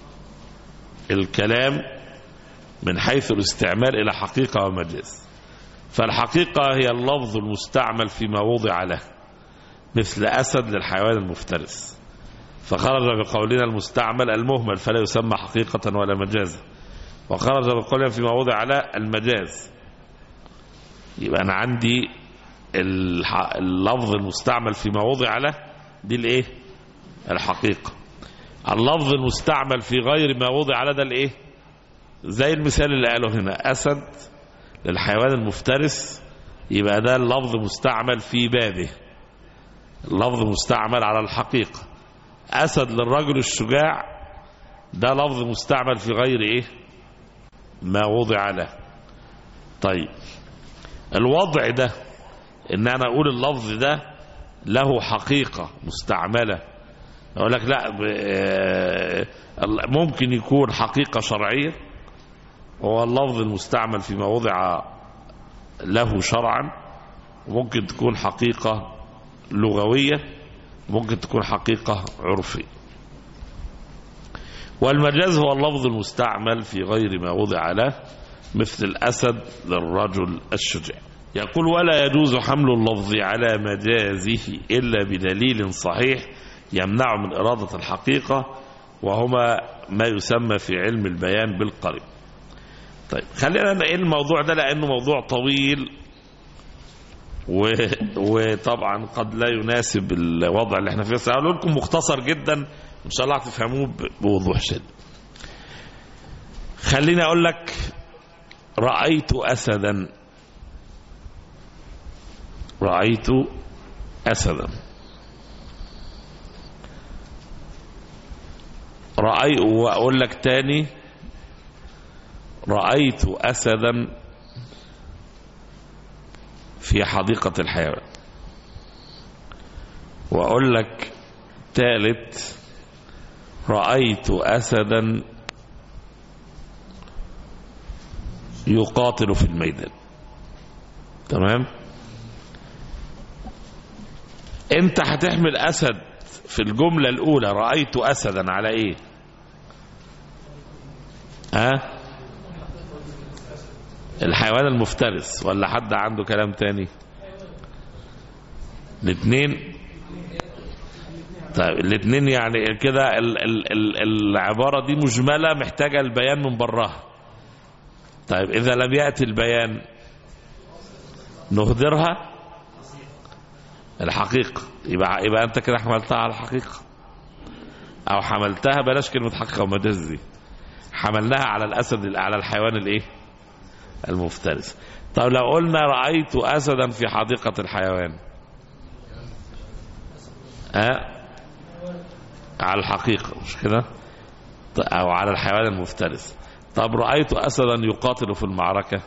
الكلام من حيث الاستعمال إلى حقيقة ومجاز. فالحقيقة هي اللفظ المستعمل فيما وضع له، مثل أسد للحيوان المفترس، فخرج بقولنا المستعمل المهمل فلا يسمى حقيقة ولا مجازا. وخرج بقولنا فيما وضع له المجاز. يبقى أنا عندي اللفظ المستعمل فيما وضع له دي الايه الحقيقة. اللفظ المستعمل في غير ما وضع له ده الايه زي المثال اللي قاله هنا أسد للحيوان المفترس، يبقى ده اللفظ مستعمل في بابه، اللفظ مستعمل على الحقيقة. أسد للرجل الشجاع ده لفظ مستعمل في غير ايه ما وضع له. طيب الوضع ده ان انا اقول اللفظ ده له حقيقة مستعملة، اقول لك لا ممكن يكون حقيقة شرعية، هو اللفظ المستعمل فيما وضع له شرعا، ممكن تكون حقيقة لغوية، ممكن تكون حقيقة عرفية. والمجاز هو اللفظ المستعمل في غير ما وضع له، مثل الأسد للرجل الشجاع. يقول ولا يجوز حمل اللفظ على مجازه إلا بدليل صحيح يمنع من إرادة الحقيقة، وهما ما يسمى في علم البيان بالقريب. طيب خلينا نقل الموضوع ده لأنه موضوع طويل و... وطبعا قد لا يناسب الوضع اللي احنا فيه. سأقول لكم مختصر جدا إن شاء الله تفهموه بوضوح شديد. خليني أقول لك رأيت أسدا، رأيت أسدا، رأيت، وأقول لك تاني رأيت أسدا في حديقة الحيوان، وأقول لك ثالث رأيت أسدا يقاتل في الميدان. تمام؟ انت هتحمل أسد في الجملة الأولى رأيت أسدا على ايه؟ ها؟ أه؟ الحيوان المفترس، ولا حد عنده كلام تاني؟ الاثنين. طيب الاثنين يعني كده ال ال ال العبارة دي مجملة محتاجة البيان من براها. طيب إذا لم يأتي البيان نهدرها الحقيقة، يبقى يبقى أنت كده حملتها على الحقيقة، أو حملتها بلاش كلمة حقيقة ومجاز دي، حملناها على الأسد، على الحيوان الإيه؟ المفترس. طب لو قلنا رأيت أسدا في حديقة الحيوان، أه؟ على الحقيقة مش كده؟ أو على الحيوان المفترس. طب رأيت أسدا يقاتل في المعركة،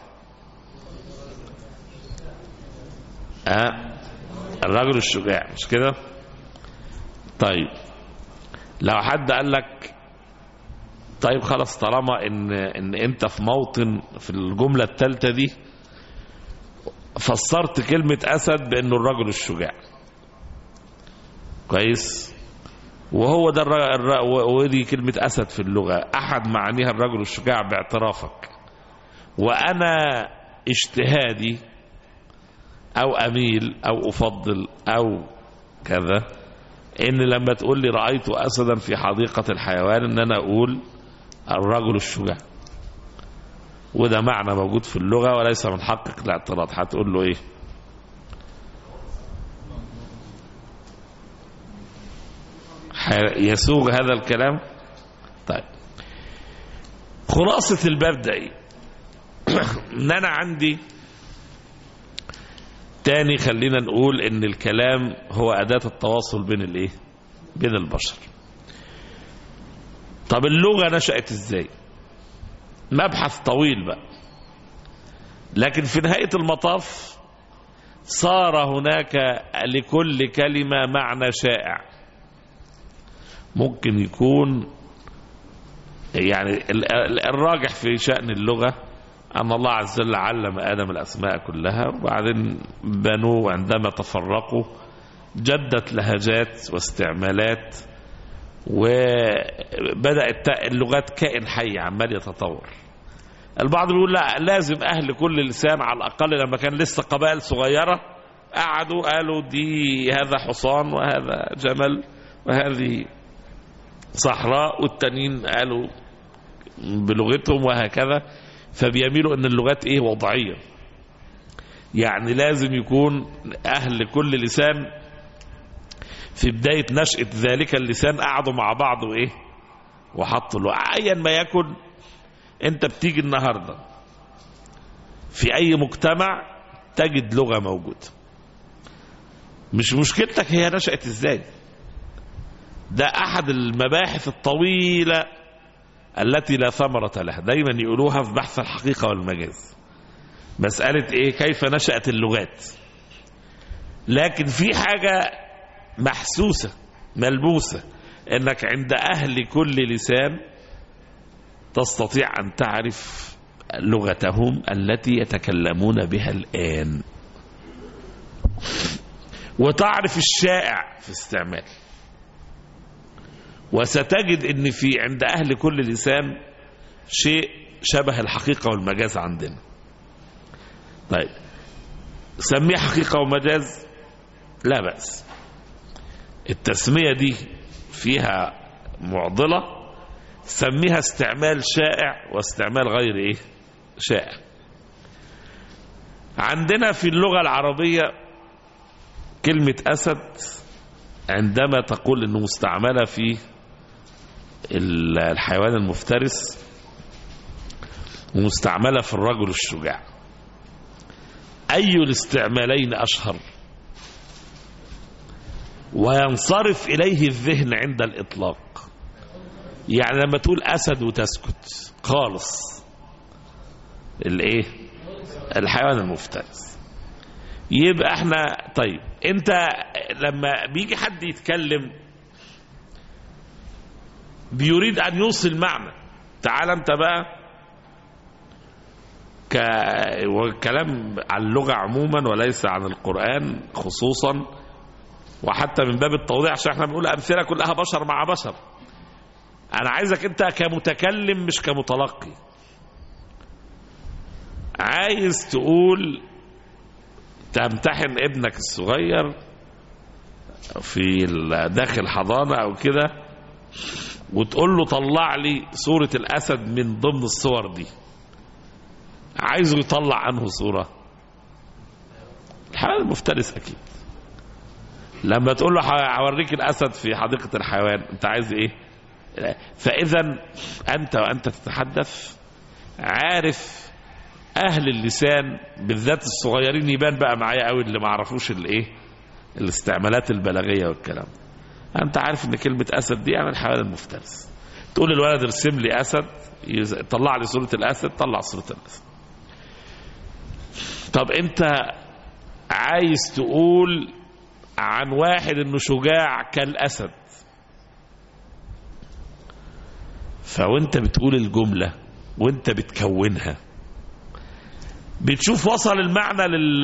أه؟ الرجل الشجاع مش كده؟ طيب لو حد قال لك طيب خلاص طالما ان ان انت في موطن في الجمله الثالثه دي فسرت كلمه اسد بانه الرجل الشجاع، كويس، وهو ده الر... ودي كلمه اسد في اللغه احد معانيها الرجل الشجاع باعترافك، وانا اجتهادي او اميل او افضل او كذا ان لما تقول لي رايت اسدا في حديقه الحيوان ان انا اقول الرجل الشجاع، وده معنى موجود في اللغة وليس من حقك الاعتراض. هتقول له ايه؟ يسوغ هذا الكلام؟ طيب خلاصة الباب ده ايه؟ ان انا عندي تاني خلينا نقول ان الكلام هو أداة التواصل بين الايه؟ بين البشر. طب اللغة نشأت ازاي؟ مبحث طويل بقى، لكن في نهاية المطاف صار هناك لكل كلمة معنى شائع. ممكن يكون يعني الراجح في شأن اللغة أن الله عز وجل علم آدم الأسماء كلها، وبعدين بنوه عندما تفرقوا جدت لهجات واستعمالات، وبدأت اللغات كائن حي عمال يتطور. البعض بيقول لا لازم أهل كل لسان على الأقل لما كان لسه قبائل صغيرة قعدوا قالوا دي هذا حصان وهذا جمل وهذه صحراء، والتانيين قالوا بلغتهم وهكذا. فبيميلوا ان اللغات ايه؟ وضعية، يعني لازم يكون أهل كل لسان في بداية نشأة ذلك اللسان قعدوا مع بعض وإيه؟ وحطوا له أيا ما يكن. أنت بتيجي النهاردة في أي مجتمع تجد لغة موجودة، مش مشكلتك هي نشأت إزاي. ده أحد المباحث الطويلة التي لا ثمرة لها، دايما يقولوها في بحث الحقيقة والمجاز، مسألة إيه؟ كيف نشأت اللغات. لكن في حاجة محسوسة ملبوسة، إنك عند أهل كل لسان تستطيع أن تعرف لغتهم التي يتكلمون بها الآن، وتعرف الشائع في استعمال. وستجد ان في عند اهل كل لسان شيء شبه الحقيقة والمجاز عندنا. طيب سميه حقيقة ومجاز لا بأس، التسمية دي فيها معضلة، سميها استعمال شائع واستعمال غير ايه شائع. عندنا في اللغة العربية كلمة أسد عندما تقول انه مستعملة في الحيوان المفترس ومستعملة في الرجل الشجاع، أي الاستعمالين أشهر وينصرف إليه الذهن عند الإطلاق؟ يعني لما تقول أسد وتسكت خالص، الإيه؟ الحيوان المفترس. يبقى احنا طيب انت لما بيجي حد يتكلم بيريد ان يوصل معنى، تعال انت بقى ك... والكلام عن اللغة عموما وليس عن القرآن خصوصا، وحتى من باب التوضيح عشان احنا بنقول أمثلة كلها بشر مع بشر. انا عايزك انت كمتكلم مش كمتلقي، عايز تقول تمتحن ابنك الصغير في داخل حضانة او كده وتقول له طلع لي صورة الأسد من ضمن الصور دي، عايزه يطلع عنه صورة الحيوان المفترس أكيد. لما تقول له هوريك الأسد في حديقة الحيوان أنت عايز إيه؟ فإذا أنت وأنت تتحدث عارف أهل اللسان بالذات الصغيرين، يبان بقى معايا قوي اللي ما عرفوش الإيه الاستعمالات البلاغية والكلام. أنت عارف إن كلمة أسد دي يعني الحيوان المفترس، تقول للولد ارسم لي أسد، طلع لي صورة الأسد، طلع صورة الأسد. طب أنت عايز تقول عن واحد إنه شجاع كالأسد، فوانت بتقول الجملة وانت بتكونها بتشوف وصل المعنى لل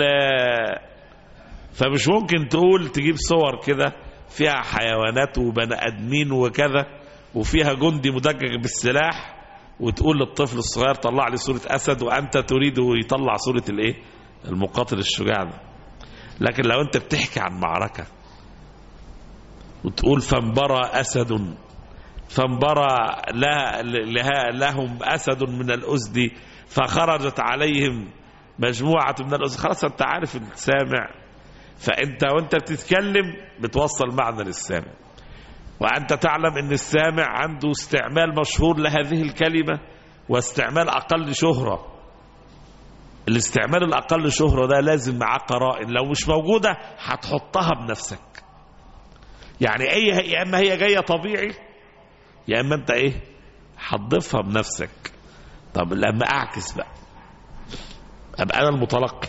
فمش ممكن تقول تجيب صور كده فيها حيوانات وبني ادمين وكذا وفيها جندي مدجج بالسلاح وتقول للطفل الصغير طلع لي صورة اسد وانت تريد يطلع صورة الايه المقاتل الشجاع ده. لكن لو انت بتحكي عن معركة وتقول فانبرى اسد فانبرى لها لهم اسد من الاسد فخرجت عليهم مجموعة من الاسد، خلاص انت عارف السامع، فانت وانت بتتكلم بتوصل معنى للسامع، وانت تعلم ان السامع عنده استعمال مشهور لهذه الكلمة واستعمال اقل شهرة. الاستعمال الاقل شهرة ده لازم معاه قرائن، لو مش موجودة هتحطها بنفسك. يعني ايه، يا اما هي جاية طبيعي يا اما انت ايه هتضيفها بنفسك. طب لما اعكس بقى ابقى انا المتلقي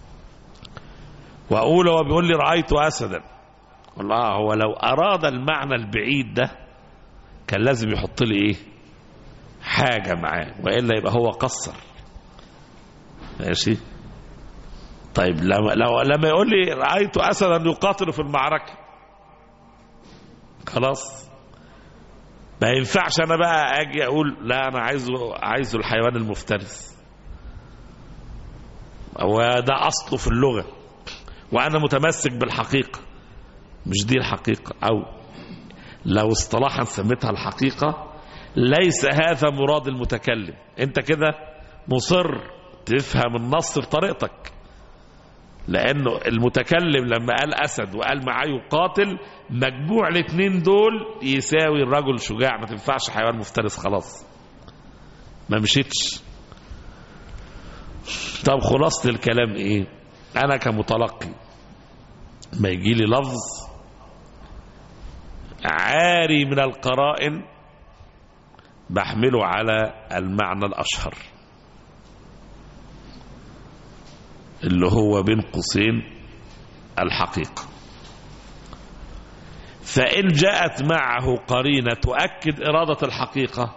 واقول هو بيقول لي رايت اسدا، والله هو لو اراد المعنى البعيد ده كان لازم يحط لي ايه حاجه معاه، والا يبقى هو قصر. ماشي. طيب لما لو لما يقول لي رايت اسدا يقاتل في المعركه، خلاص ما ينفعش انا بقى اجي اقول لا انا عايزه عايزه الحيوان المفترس، وده اصله في اللغه وانا متمسك بالحقيقه، مش دي الحقيقه. او لو اصطلاحا سميتها الحقيقه ليس هذا مراد المتكلم، انت كده مصر تفهم النص بطريقتك، لانه المتكلم لما قال اسد وقال معاه يقاتل مجموع الاثنين دول يساوي الرجل شجاع، ما تنفعش حيوان مفترس، خلاص ما مشيتش. طب خلاصة الكلام ايه؟ انا كمتلقي ما يجي لي لفظ عاري من القرائن بحمله على المعنى الأشهر اللي هو بين قوسين الحقيقة. فإن جاءت معه قرينة تؤكد إرادة الحقيقة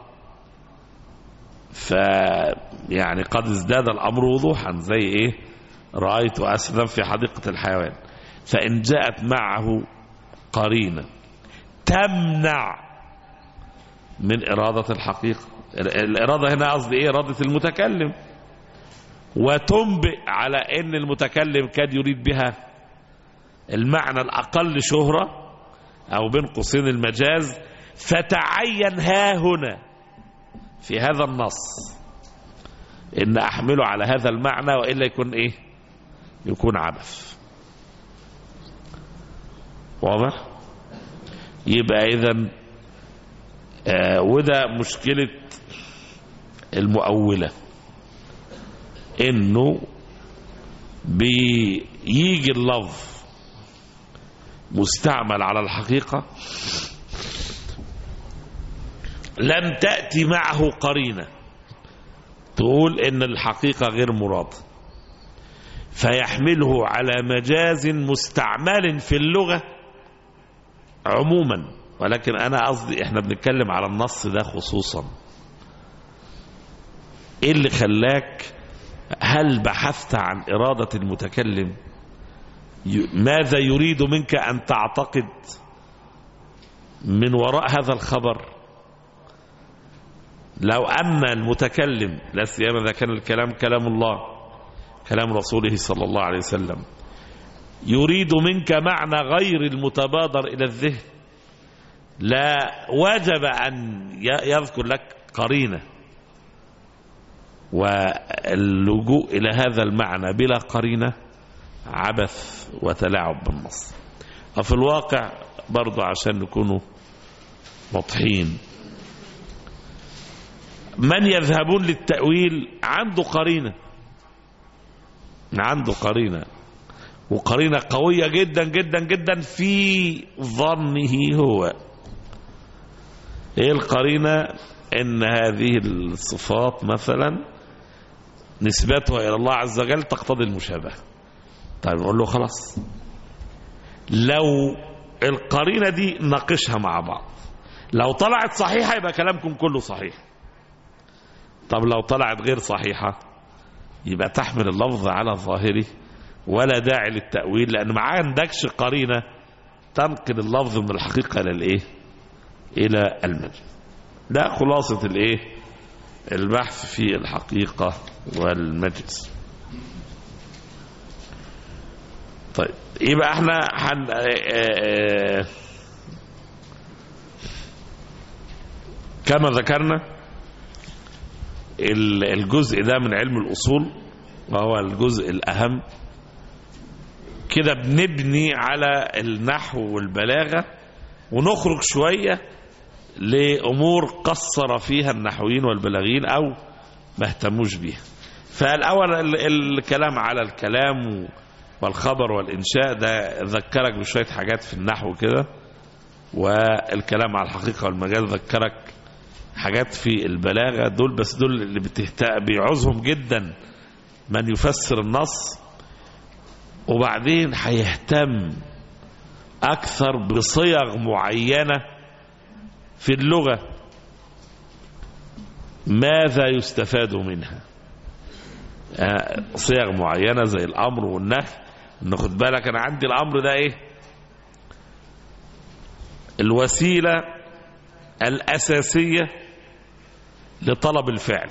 فيعني قد ازداد الأمر وضوحا، زي إيه؟ رأيت أسدا في حديقة الحيوان. فإن جاءت معه قرينة تمنع من إرادة الحقيقة، الإرادة هنا قصدي إيه؟ إرادة المتكلم، وتنبئ على أن المتكلم كان يريد بها المعنى الأقل شهرة أو بين قوسين المجاز، فتعين ها هنا في هذا النص إن أحمله على هذا المعنى، وإلا يكون إيه؟ يكون عبث. واضح؟ يبقى إذن آه وده مشكلة المؤولة، إنه بيجي اللفظ مستعمل على الحقيقة لم تأتي معه قرينة تقول إن الحقيقة غير مراد، فيحمله على مجاز مستعمل في اللغة عموما. ولكن أنا قصدي إحنا بنتكلم على النص ده خصوصا. إيه اللي خلاك؟ هل بحثت عن إرادة المتكلم؟ ماذا يريد منك أن تعتقد من وراء هذا الخبر؟ لو أن المتكلم، لا سيما إذا كان الكلام كلام الله كلام رسوله صلى الله عليه وسلم، يريد منك معنى غير المتبادر إلى الذهن، لا وجب أن يذكر لك قرينة. واللجوء إلى هذا المعنى بلا قرينة عبث وتلاعب بالنص. وفي الواقع برضو عشان نكونوا واضحين، من يذهبون للتأويل عنده قرينة، عنده قرينة، وقرينة قوية جدا جدا جدا في ظنه هو. ايه القرينة؟ ان هذه الصفات مثلا نسبتها الى الله عز وجل تقتضي المشابهة. طيب نقول له خلاص، لو القرينة دي ناقشها مع بعض، لو طلعت صحيحة يبقى كلامكم كله صحيح. طب لو طلعت غير صحيحة يبقى تحمل اللفظ على ظاهره ولا داعي للتأويل، لأن ما عندكش قرينة تنقل اللفظ من الحقيقة إلى الإيه؟ إلى المجاز. ده خلاصة الإيه؟ البحث في الحقيقة والمجاز. طيب يبقى احنا حن... كما ذكرنا الجزء ده من علم الأصول وهو الجزء الأهم. كده بنبني على النحو والبلاغة ونخرج شوية لأمور قصر فيها النحويين والبلاغيين أو ما اهتموش بيها. فالأول الكلام على الكلام والخبر والإنشاء، ده ذكرك بشوية حاجات في النحو كده، والكلام على الحقيقة والمجاز ذكرك حاجات في البلاغة. دول بس دول اللي بيعوزهم جدا من يفسر النص، وبعدين هيهتم أكثر بصيغ معينة في اللغة ماذا يستفاد منها. صيغ معينة زي الأمر والنهي، ناخد بالك أنا عندي الأمر ده إيه؟ الوسيلة الأساسية لطلب الفعل،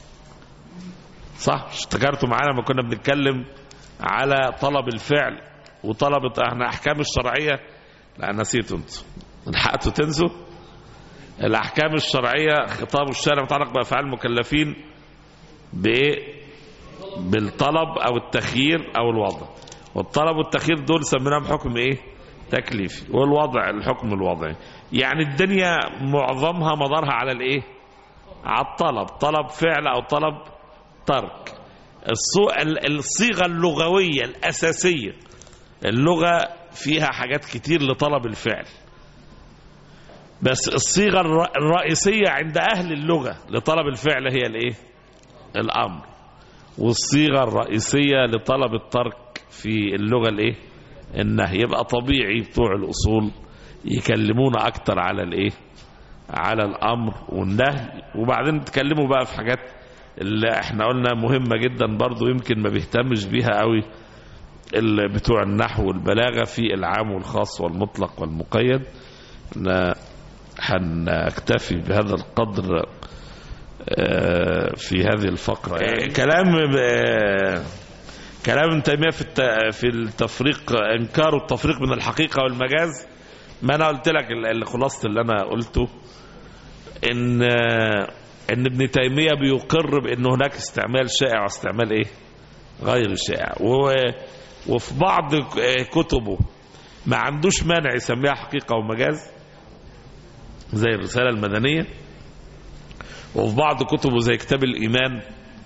صح؟ اشتكرتوا معانا ما كنا بنتكلم على طلب الفعل وطلب احنا أحكام الشرعية. لا نسيتوا انتوا، لحقتوا تنسوا الأحكام الشرعية. خطاب الشارع متعلق بأفعال المكلفين بإيه؟ بالطلب أو التخيير أو الوضع. والطلب والتخيير دول سميناهم حكم إيه؟ تكليفي، والوضع الحكم الوضعي. يعني الدنيا معظمها مدارها على الإيه؟ على الطلب، طلب فعل أو طلب ترك. الصيغة اللغوية الأساسية، اللغة فيها حاجات كتير لطلب الفعل. بس الصيغة الرئيسية عند أهل اللغة لطلب الفعل هي الإيه؟ الأمر. والصيغة الرئيسية لطلب الترك في اللغة الإيه؟ النهي. يبقى طبيعي بتوع الأصول يكلمونا أكتر على الإيه؟ على الأمر والنهي، وبعدين نتكلموا بقى في حاجات اللي احنا قلنا مهمة جدا برضو يمكن ما بيهتمش بيها قوي بتوع النحو والبلاغة في العام والخاص والمطلق والمقيد. هنكتفي بهذا القدر في هذه الفقرة. يعني كلام كلام ابن تيمية في في التفريق، انكار التفريق بين الحقيقة والمجاز. ما انا قلت لك الخلاصة اللي انا قلته ان ان ابن تيمية بيقر بان هناك استعمال شائع واستعمال ايه غير شائع، وفي بعض كتبه ما عندوش مانع يسميها حقيقة ومجاز زي الرسالة المدنية، وفي بعض كتبه زي كتاب الإيمان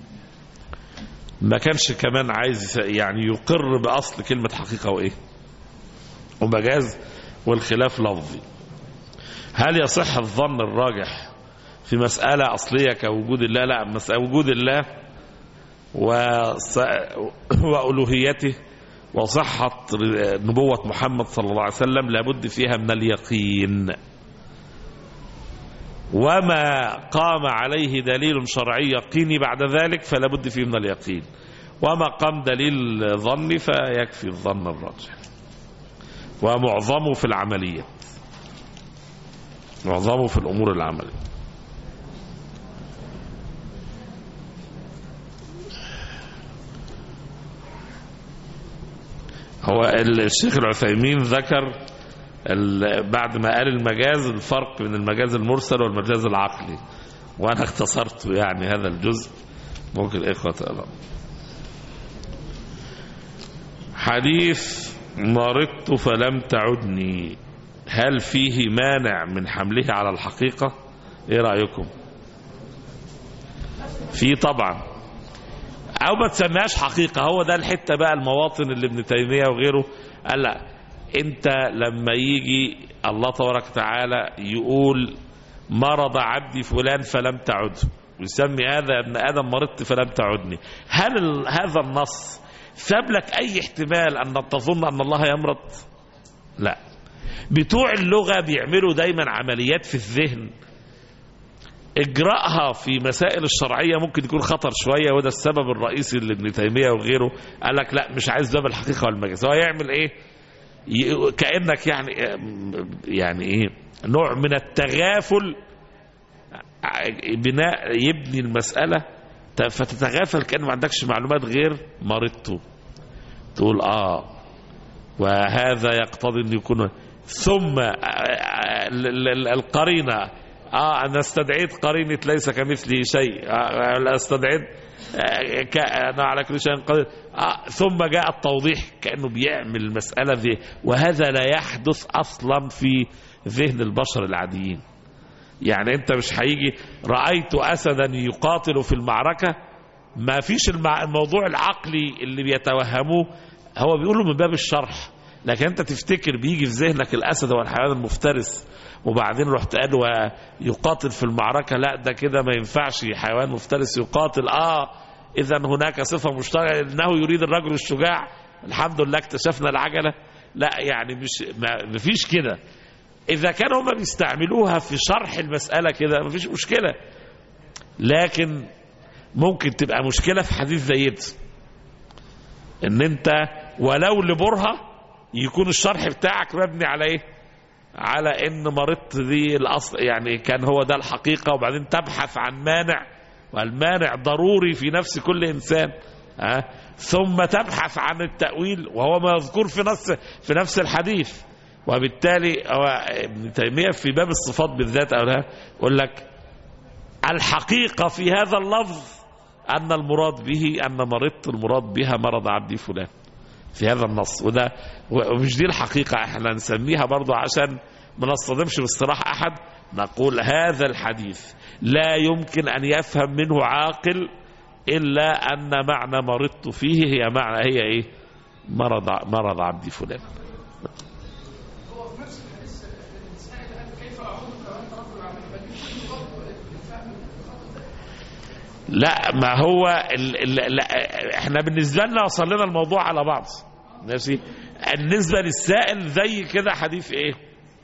ما كانش كمان عايز يعني يقر بأصل كلمة حقيقة وإيه ومجاز، والخلاف لفظي. هل يصح الظن الراجح في مسألة أصلية كوجود الله؟ لا، مسألة وجود الله وألوهيته وصحة نبوة محمد صلى الله عليه وسلم لابد فيها من اليقين، وما قام عليه دليل شرعي يقيني بعد ذلك فلا بد فيه من اليقين، وما قام دليل ظني فيكفي الظن الراجح. ومعظمه في العملية، معظمه في الأمور العملية. هو الشيخ العثيمين ذكر بعد ما قال المجاز الفرق بين المجاز المرسل والمجاز العقلي، وأنا اختصرت يعني هذا الجزء، ممكن إخوة ألم. حديث مرضت فلم تعدني، هل فيه مانع من حمله على الحقيقة؟ ايه رأيكم؟ فيه طبعا، او ما تسميهاش حقيقة. هو ده الحتة بقى المواطن اللي ابن تيمية وغيره قال لا، انت لما يجي الله تبارك وتعالى يقول مرض عبدي فلان فلم تعده، ويسمي هذا ابن آدم مرضت فلم تعدني، هل هذا النص ساب لك اي احتمال ان تظن ان الله يمرض؟ لا. بتوع اللغة بيعملوا دايما عمليات في الذهن اجراءها في مسائل الشرعية ممكن يكون خطر شوية، وده السبب الرئيسي اللي ابن تيمية وغيره قال لك لا مش عايز باب الحقيقة والمجاز. هو يعمل ايه؟ كأنك يعني يعني ايه نوع من التغافل، بناء يبني المسألة فتتغافل كأن ما عندكش معلومات غير مرضته، تقول اه وهذا يقتضي ان يكون، ثم القرينة اه انا استدعيت قرينة ليس كمثله شيء، آه استدعيت آه انا على كل شيء قدير، آه ثم جاء التوضيح كأنه بيعمل المسألة دي، وهذا لا يحدث اصلا في ذهن البشر العاديين. يعني انت مش هيجي رأيت اسدا يقاتل في المعركة، ما فيش الموضوع العقلي اللي بيتوهموه، هو بيقوله من باب الشرح، لكن انت تفتكر بيجي في ذهنك الاسد هو الحيوان المفترس، وبعدين رحت قال ويقاتل في المعركة، لا ده كده ما ينفعش، حيوان مفترس يقاتل، اه اذا هناك صفة مشتركة انه يريد الرجل الشجاع، الحمد لله اكتشفنا العجلة. لا يعني مش ما فيش كده. اذا كانوا هم بيستعملوها في شرح المسألة كده ما فيش مشكلة، لكن ممكن تبقى مشكلة في حديث زي ده، ان انت ولو لبرهة يكون الشرح بتاعك مبني على ايه؟ على ان مرضت دي الاصل يعني كان هو ده الحقيقة، وبعدين تبحث عن مانع، والمانع ضروري في نفس كل انسان، ها؟ ثم تبحث عن التأويل وهو ما يذكر في نفس في نفس الحديث. وبالتالي ابن تيمية في باب الصفات بالذات يقول لك الحقيقة في هذا اللفظ أن المراد به أن مرضت المراد بها مرض عبدي فلان في هذا النص، وده ومش دي الحقيقة، احنا نسميها برضو عشان ما نصطدمش باصطلاح أحد، نقول هذا الحديث لا يمكن أن يفهم منه عاقل إلا أن معنى مرضت فيه هي معنى هي إيه؟ مرض مرض عبدي فلان. لا ما هو ال ال لا احنا بالنسبة لنا وصل لنا الموضوع على بعض ماشي. النسبة للسائل زي كده حديث ايه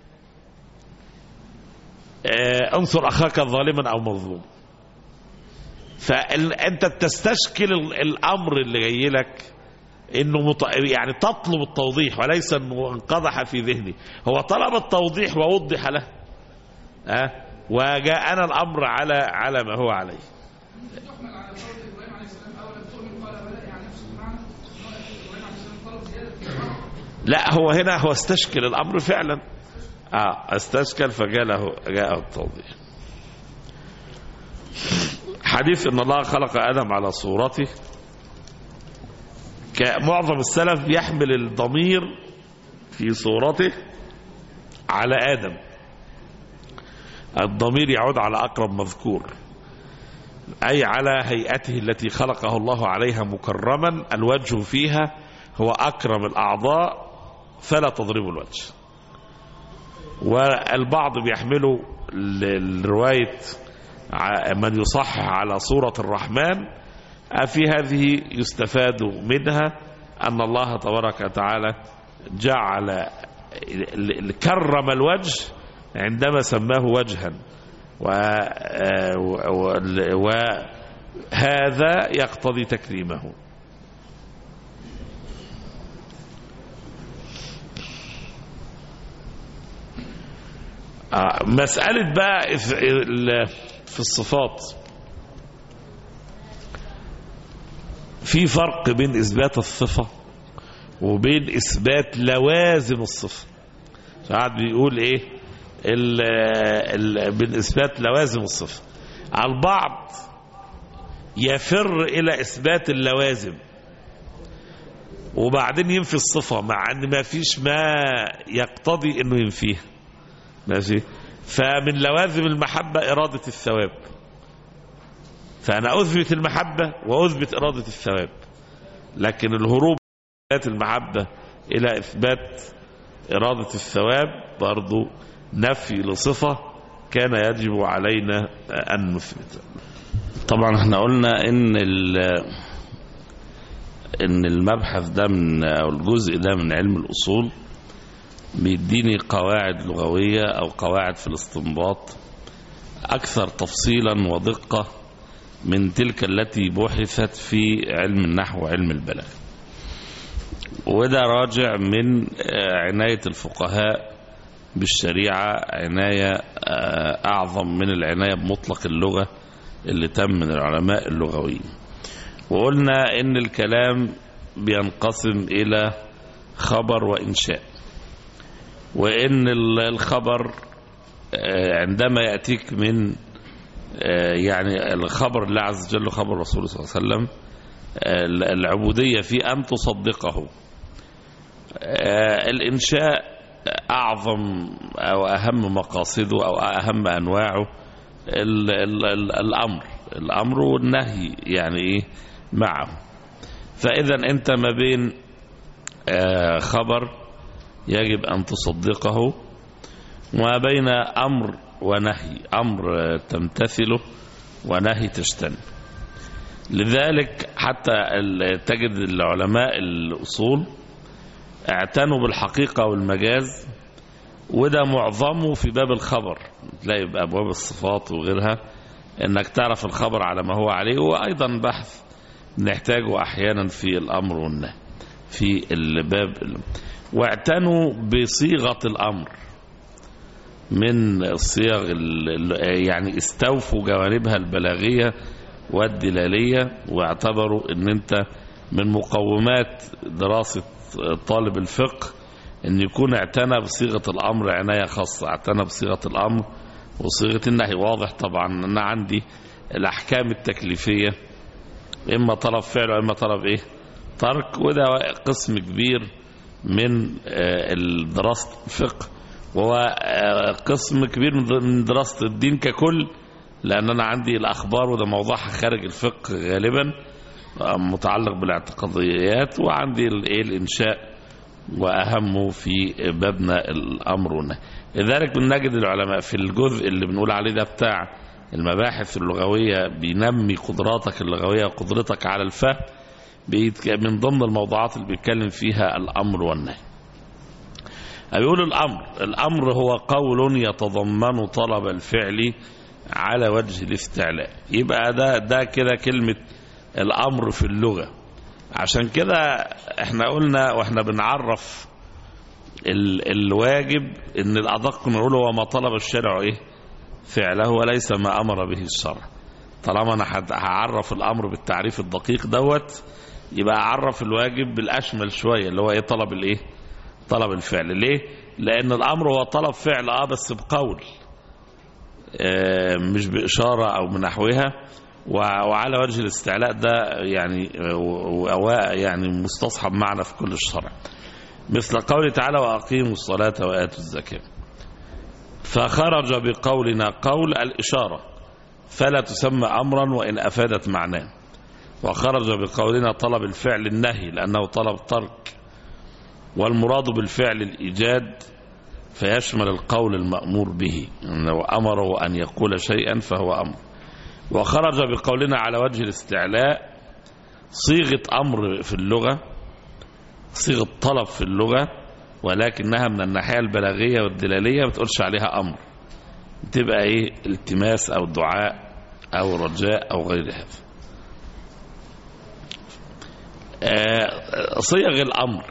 اه انصر اخاك ظالما او مظلوم. فانت تستشكل الامر اللي جاي لك انه مط... يعني تطلب التوضيح وليس انه انقضح في ذهني، هو طلب التوضيح ووضح له اه وجاءنا الامر على على ما هو عليه. لا هو هنا هو استشكل الامر فعلا اه استشكل فجاء له جاءه التوضيح. حديث ان الله خلق ادم على صورته، كمعظم السلف يحمل الضمير في صورته على ادم، الضمير يعود على اقرب مذكور اي على هيئته التي خلقه الله عليها مكرما، الوجه فيها هو اكرم الاعضاء فلا تضربوا الوجه. والبعض بيحملوا الرواية من يصحح على صورة الرحمن، في هذه يستفاد منها أن الله تبارك وتعالى جعل كرم الوجه عندما سماه وجها، وهذا يقتضي تكريمه. مسألة بقى في الصفات، في فرق بين إثبات الصفة وبين إثبات لوازم الصفة. ساعات بيقول إيه ال ال بين إثبات لوازم الصفة. البعض يفر إلى إثبات اللوازم وبعدين ينفي الصفة مع أن ما فيش ما يقتضي أنه ينفيها ماشي. فمن لوازم المحبة إرادة الثواب، فأنا أثبت المحبة وأثبت إرادة الثواب، لكن الهروب من إثبات المحبة إلى إثبات إرادة الثواب برضو نفي لصفة كان يجب علينا أن نثبت. طبعا احنا قلنا إن إن المبحث ده من أو الجزء ده من علم الأصول بيديني قواعد لغوية أو قواعد في الاستنباط أكثر تفصيلا ودقة من تلك التي بحثت في علم النحو وعلم البلاغة. وده راجع من عناية الفقهاء بالشريعة عناية أعظم من العناية بمطلق اللغة اللي تم من العلماء اللغويين. وقلنا إن الكلام بينقسم إلى خبر وإنشاء، وإن الخبر عندما يأتيك من يعني الخبر الله عز وجل خبر رسوله صلى الله عليه وسلم، العبودية في أن تصدقه. الإنشاء أعظم أو أهم مقاصده أو أهم أنواعه الأمر الأمر والنهي يعني إيه معه. فإذا أنت ما بين خبر يجب أن تصدقه وما بين أمر ونهي، أمر تمتثله ونهي تجتنب. لذلك حتى تجد العلماء الأصول اعتنوا بالحقيقة والمجاز، وده معظمه في باب الخبر، تلاقي بأبواب الصفات وغيرها انك تعرف الخبر على ما هو عليه. وأيضا بحث نحتاجه أحيانا في الأمر والنهي في الباب. واعتنوا بصيغة الأمر من الصيغ يعني استوفوا جوانبها البلاغية والدلالية، واعتبروا ان انت من مقومات دراسة طالب الفقه ان يكون اعتنى بصيغة الأمر عناية خاصة، اعتنى بصيغة الأمر وصيغة النهي. واضح طبعا ان انا عندي الأحكام التكليفية اما طلب فعل واما طلب ايه ترك، وده قسم كبير من دراسة الفقه، وهو قسم كبير من دراسة الدين ككل، لأن أنا عندي الأخبار وده موضوعها خارج الفقه غالبا متعلق بالاعتقاديات، وعندي الإنشاء وأهمه في بابنا الأمر والنهي. لذلك بنجد العلماء في الجزء اللي بنقول عليه ده بتاع المباحث اللغوية بينمي قدراتك اللغوية وقدرتك على الفهم، من ضمن الموضوعات اللي بيتكلم فيها الأمر والنهي. بيقول الأمر الأمر هو قول يتضمن طلب الفعل على وجه الاستعلاء. يبقى ده ده كده كلمة الأمر في اللغة. عشان كده احنا قلنا واحنا بنعرف ال الواجب ان الأدق نقول هو ما طلب الشرع ايه فعله وليس ما أمر به الشرع. طالما انا هعرف الأمر بالتعريف الدقيق دوت، يبقى اعرف الواجب بالأشمل شوية اللي هو ايه طلب الايه طلب الفعل. ليه؟ لأن الأمر هو طلب فعل اه بس بقول، اه مش بإشارة أو من نحوها، وعلى وجه الاستعلاء ده يعني يعني مستصحب معنا في كل الشرع، مثل قوله تعالى وأقيموا الصلاة وآتوا الزكاة. فخرج بقولنا قول الإشارة فلا تسمى أمرا وإن أفادت معناه، وخرج بقولنا طلب الفعل النهي لأنه طلب ترك، والمراد بالفعل الإيجاد فيشمل القول المأمور به، أنه أمره أن يقول شيئا فهو أمر. وخرج بقولنا على وجه الاستعلاء صيغة أمر في اللغة، صيغة طلب في اللغة، ولكنها من الناحية البلاغية والدلالية ما بتقولش عليها أمر، تبقى إيه التماس أو دعاء أو رجاء أو غير هذا. آه صيغ الأمر،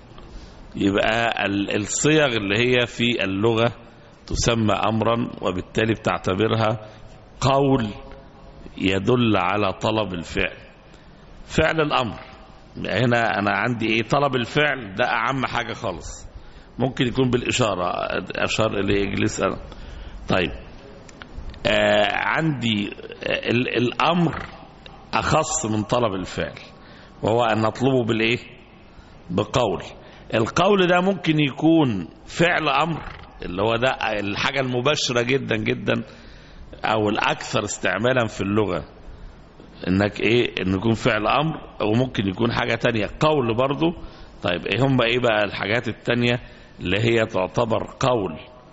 يبقى الصيغ اللي هي في اللغة تسمى أمرا، وبالتالي بتعتبرها قول يدل على طلب الفعل. فعل الأمر هنا أنا عندي إيه طلب الفعل ده أعم حاجة خالص، ممكن يكون بالإشارة أشار إليه اجلس أنا. طيب آه عندي ال الأمر أخص من طلب الفعل، وهو أن نطلبه بالإيه بقول. القول ده ممكن يكون فعل أمر اللي هو ده الحاجة المباشرة جدا جدا أو الأكثر استعمالا في اللغة، إنك إيه إنه يكون فعل أمر، أو ممكن يكون حاجة تانية قول برضو. طيب إيه هم إيه بقى الحاجات التانية اللي هي تعتبر قول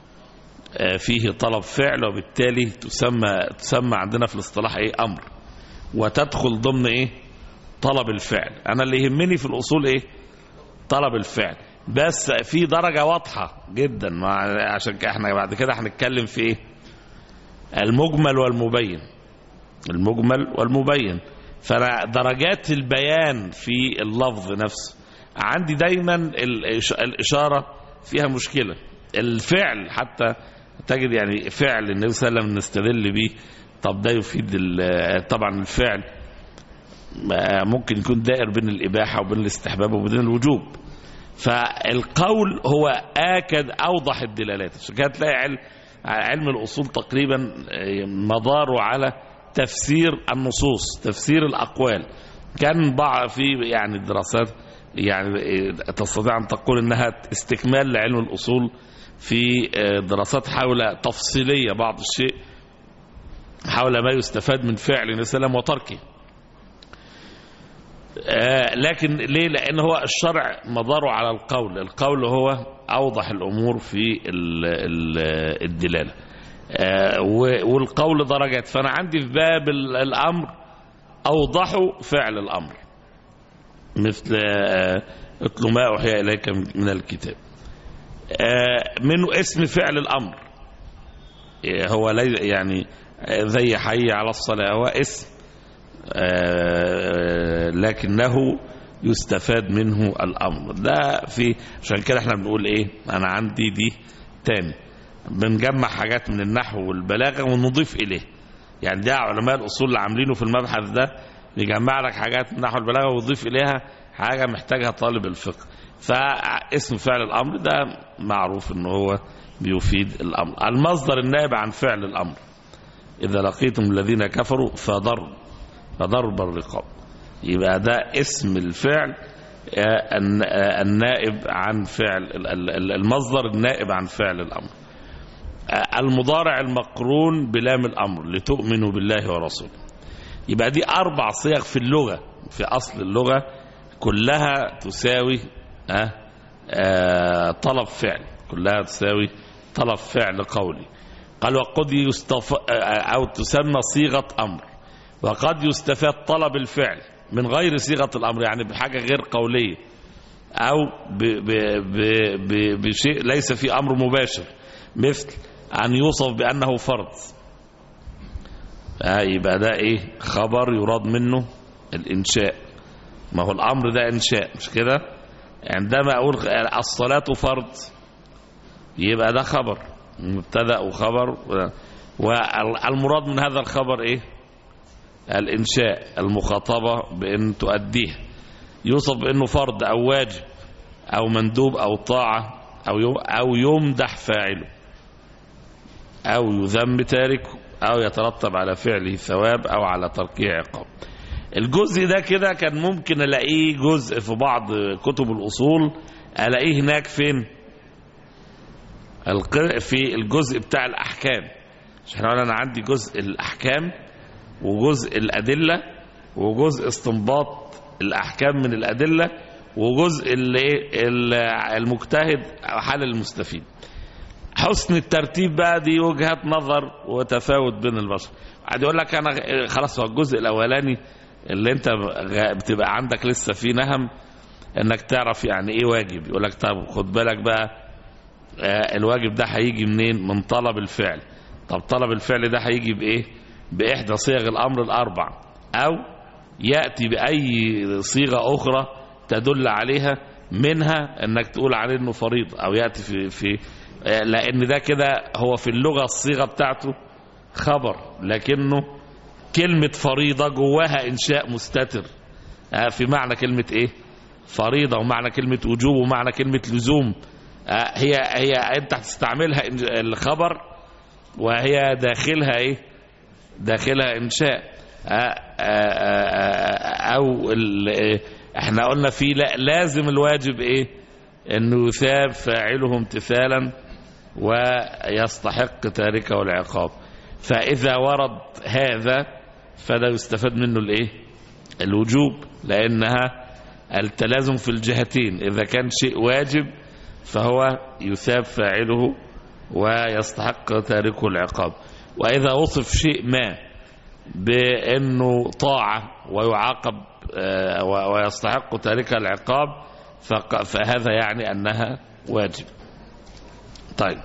فيه طلب فعل، وبالتالي تسمى تسمى عندنا في الاصطلاح إيه أمر، وتدخل ضمن إيه طلب الفعل. أنا اللي يهمني في الأصول إيه طلب الفعل، بس في درجة واضحة جدا، عشان احنا بعد كده هنتكلم في ايه المجمل والمبين. المجمل والمبين، فدرجات البيان في اللفظ نفسه عندي دايما الإشارة فيها مشكلة. الفعل حتى تجد يعني فعل النبي صلى الله عليه وسلم نستدل به، طب ده يفيد طبعا الفعل ممكن يكون دائر بين الإباحة وبين الاستحباب وبين الوجوب، فالقول هو آكد أوضح الدلالات. عشان كده تلاقي علم, علم الأصول تقريبا مداره على تفسير النصوص، تفسير الأقوال. كان بعض في يعني الدراسات يعني تستطيع أن تقول أنها استكمال لعلم الأصول في دراسات حول تفصيلية بعض الشيء حول ما يستفاد من فعل النبي صلى الله عليه وسلم وتركه. آه لكن ليه؟ لأن هو الشرع مداره على القول. القول هو أوضح الأمور في ال ال الدلالة، آه والقول درجات. فأنا عندي في باب الأمر أوضحوا فعل الأمر، مثل آه اتل ما أوحي إليك من الكتاب. آه منه اسم فعل الأمر، آه هو يعني زي حي على الصلاة، هو اسم آه لكنه يستفاد منه الأمر ده. في عشان كده احنا بنقول ايه انا عندي دي تاني بنجمع حاجات من النحو والبلاغة ونضيف اليه. يعني ده علماء الأصول اللي عاملينه في المبحث ده بيجمع لك حاجات من النحو والبلاغة ويضيف اليها حاجة محتاجها طالب الفقه. فاسم فعل الأمر ده معروف انه هو بيفيد الأمر. المصدر النائب عن فعل الأمر إذا لقيتم الذين كفروا فضرب فضرب الرقاب، يبقى ده اسم الفعل النائب عن فعل المصدر النائب عن فعل الأمر. المضارع المقرون بلام الأمر لتؤمنوا بالله ورسوله، يبقى دي أربع صيغ في اللغة، في أصل اللغة كلها تساوي طلب فعل، كلها تساوي طلب فعل قولي. قال وقد يستف... أو تسمى صيغة أمر، وقد يستفاد طلب الفعل من غير صيغة الأمر، يعني بحاجة غير قولية أو ب... ب... ب... ب... بشيء ليس في أمر مباشر، مثل أن يوصف بأنه فرض. آه يبقى ده إيه؟ خبر يراد منه الإنشاء. ما هو الأمر ده إنشاء، مش كده؟ عندما أقول الصلاة فرض يبقى ده خبر، مبتدأ وخبر، والمراد من هذا الخبر إيه؟ الإنشاء، المخاطبة بأن تؤديه. يوصف بأنه فرض أو واجب أو مندوب أو طاعة أو يمدح فاعله أو يذم تاركه أو يترتب على فعله ثواب أو على تركه عقاب. الجزء ده كده كان ممكن ألاقيه جزء في بعض كتب الأصول، ألاقيه هناك فين؟ في الجزء بتاع الأحكام. احنا قلنا أنا عندي جزء الأحكام وجزء الأدلة وجزء استنباط الأحكام من الأدلة وجزء المجتهد أو حال المستفيد. حسن الترتيب بقى دي وجهات نظر وتفاوت بين البشر. قاعد يقول لك أنا خلاص هو الجزء الأولاني اللي أنت بتبقى عندك لسه فيه نهم إنك تعرف يعني إيه واجب، يقول لك طب خد بالك بقى الواجب ده هيجي منين؟ من طلب الفعل. طب طلب الفعل ده هيجي بإيه؟ بإحدى صيغ الأمر الأربع، أو يأتي بأي صيغة أخرى تدل عليها، منها أنك تقول عليه أنه فريض، أو يأتي في, في لأن ده كده هو في اللغة الصيغة بتاعته خبر، لكنه كلمة فريضة جواها إنشاء مستتر في معنى كلمة إيه؟ فريضة، ومعنى كلمة وجوب، ومعنى كلمة لزوم. هي هي أنت هتستعملها الخبر وهي داخلها إيه؟ داخلها إنشاء. أو احنا قلنا فيه لا لازم الواجب إيه؟ أنه يثاب فاعله امتثالا ويستحق تاركه العقاب. فإذا ورد هذا فلا يستفاد منه الإيه؟ الوجوب، لأنها التلازم في الجهتين. إذا كان شيء واجب فهو يثاب فاعله ويستحق تاركه العقاب، وإذا وصف شيء ما بأنه طاعة ويعاقب ويستحق تاركها العقاب فهذا يعني أنها واجب. طيب،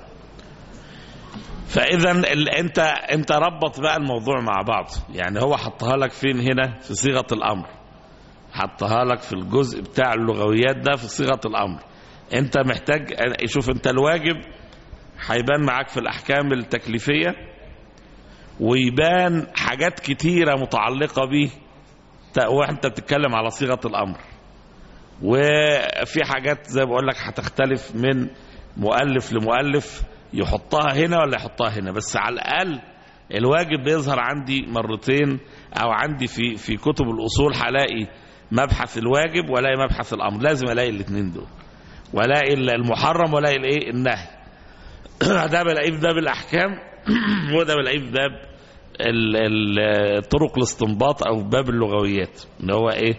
فإذا أنت أنت ربط بقى الموضوع مع بعض. يعني هو حطها لك فين هنا؟ في صيغة الأمر، حطها لك في الجزء بتاع اللغويات ده في صيغة الأمر. أنت محتاج يشوف أنت الواجب هيبان معاك في الأحكام التكليفية، ويبان حاجات كتيرة متعلقة به وانت بتتكلم على صيغة الأمر، وفي حاجات زي بقول لك هتختلف من مؤلف لمؤلف، يحطها هنا ولا يحطها هنا. بس على الأقل الواجب بيظهر عندي مرتين، أو عندي في في كتب الأصول هلاقي مبحث الواجب ولاقي مبحث الأمر، لازم ألاقي الاثنين دول، ولاقي المحرم ولاقي الايه؟ النهي. ده بلاقيه في باب الأحكام، وده بلاقيه في باب طرق الاستنباط او باب اللغويات اللي هو ايه.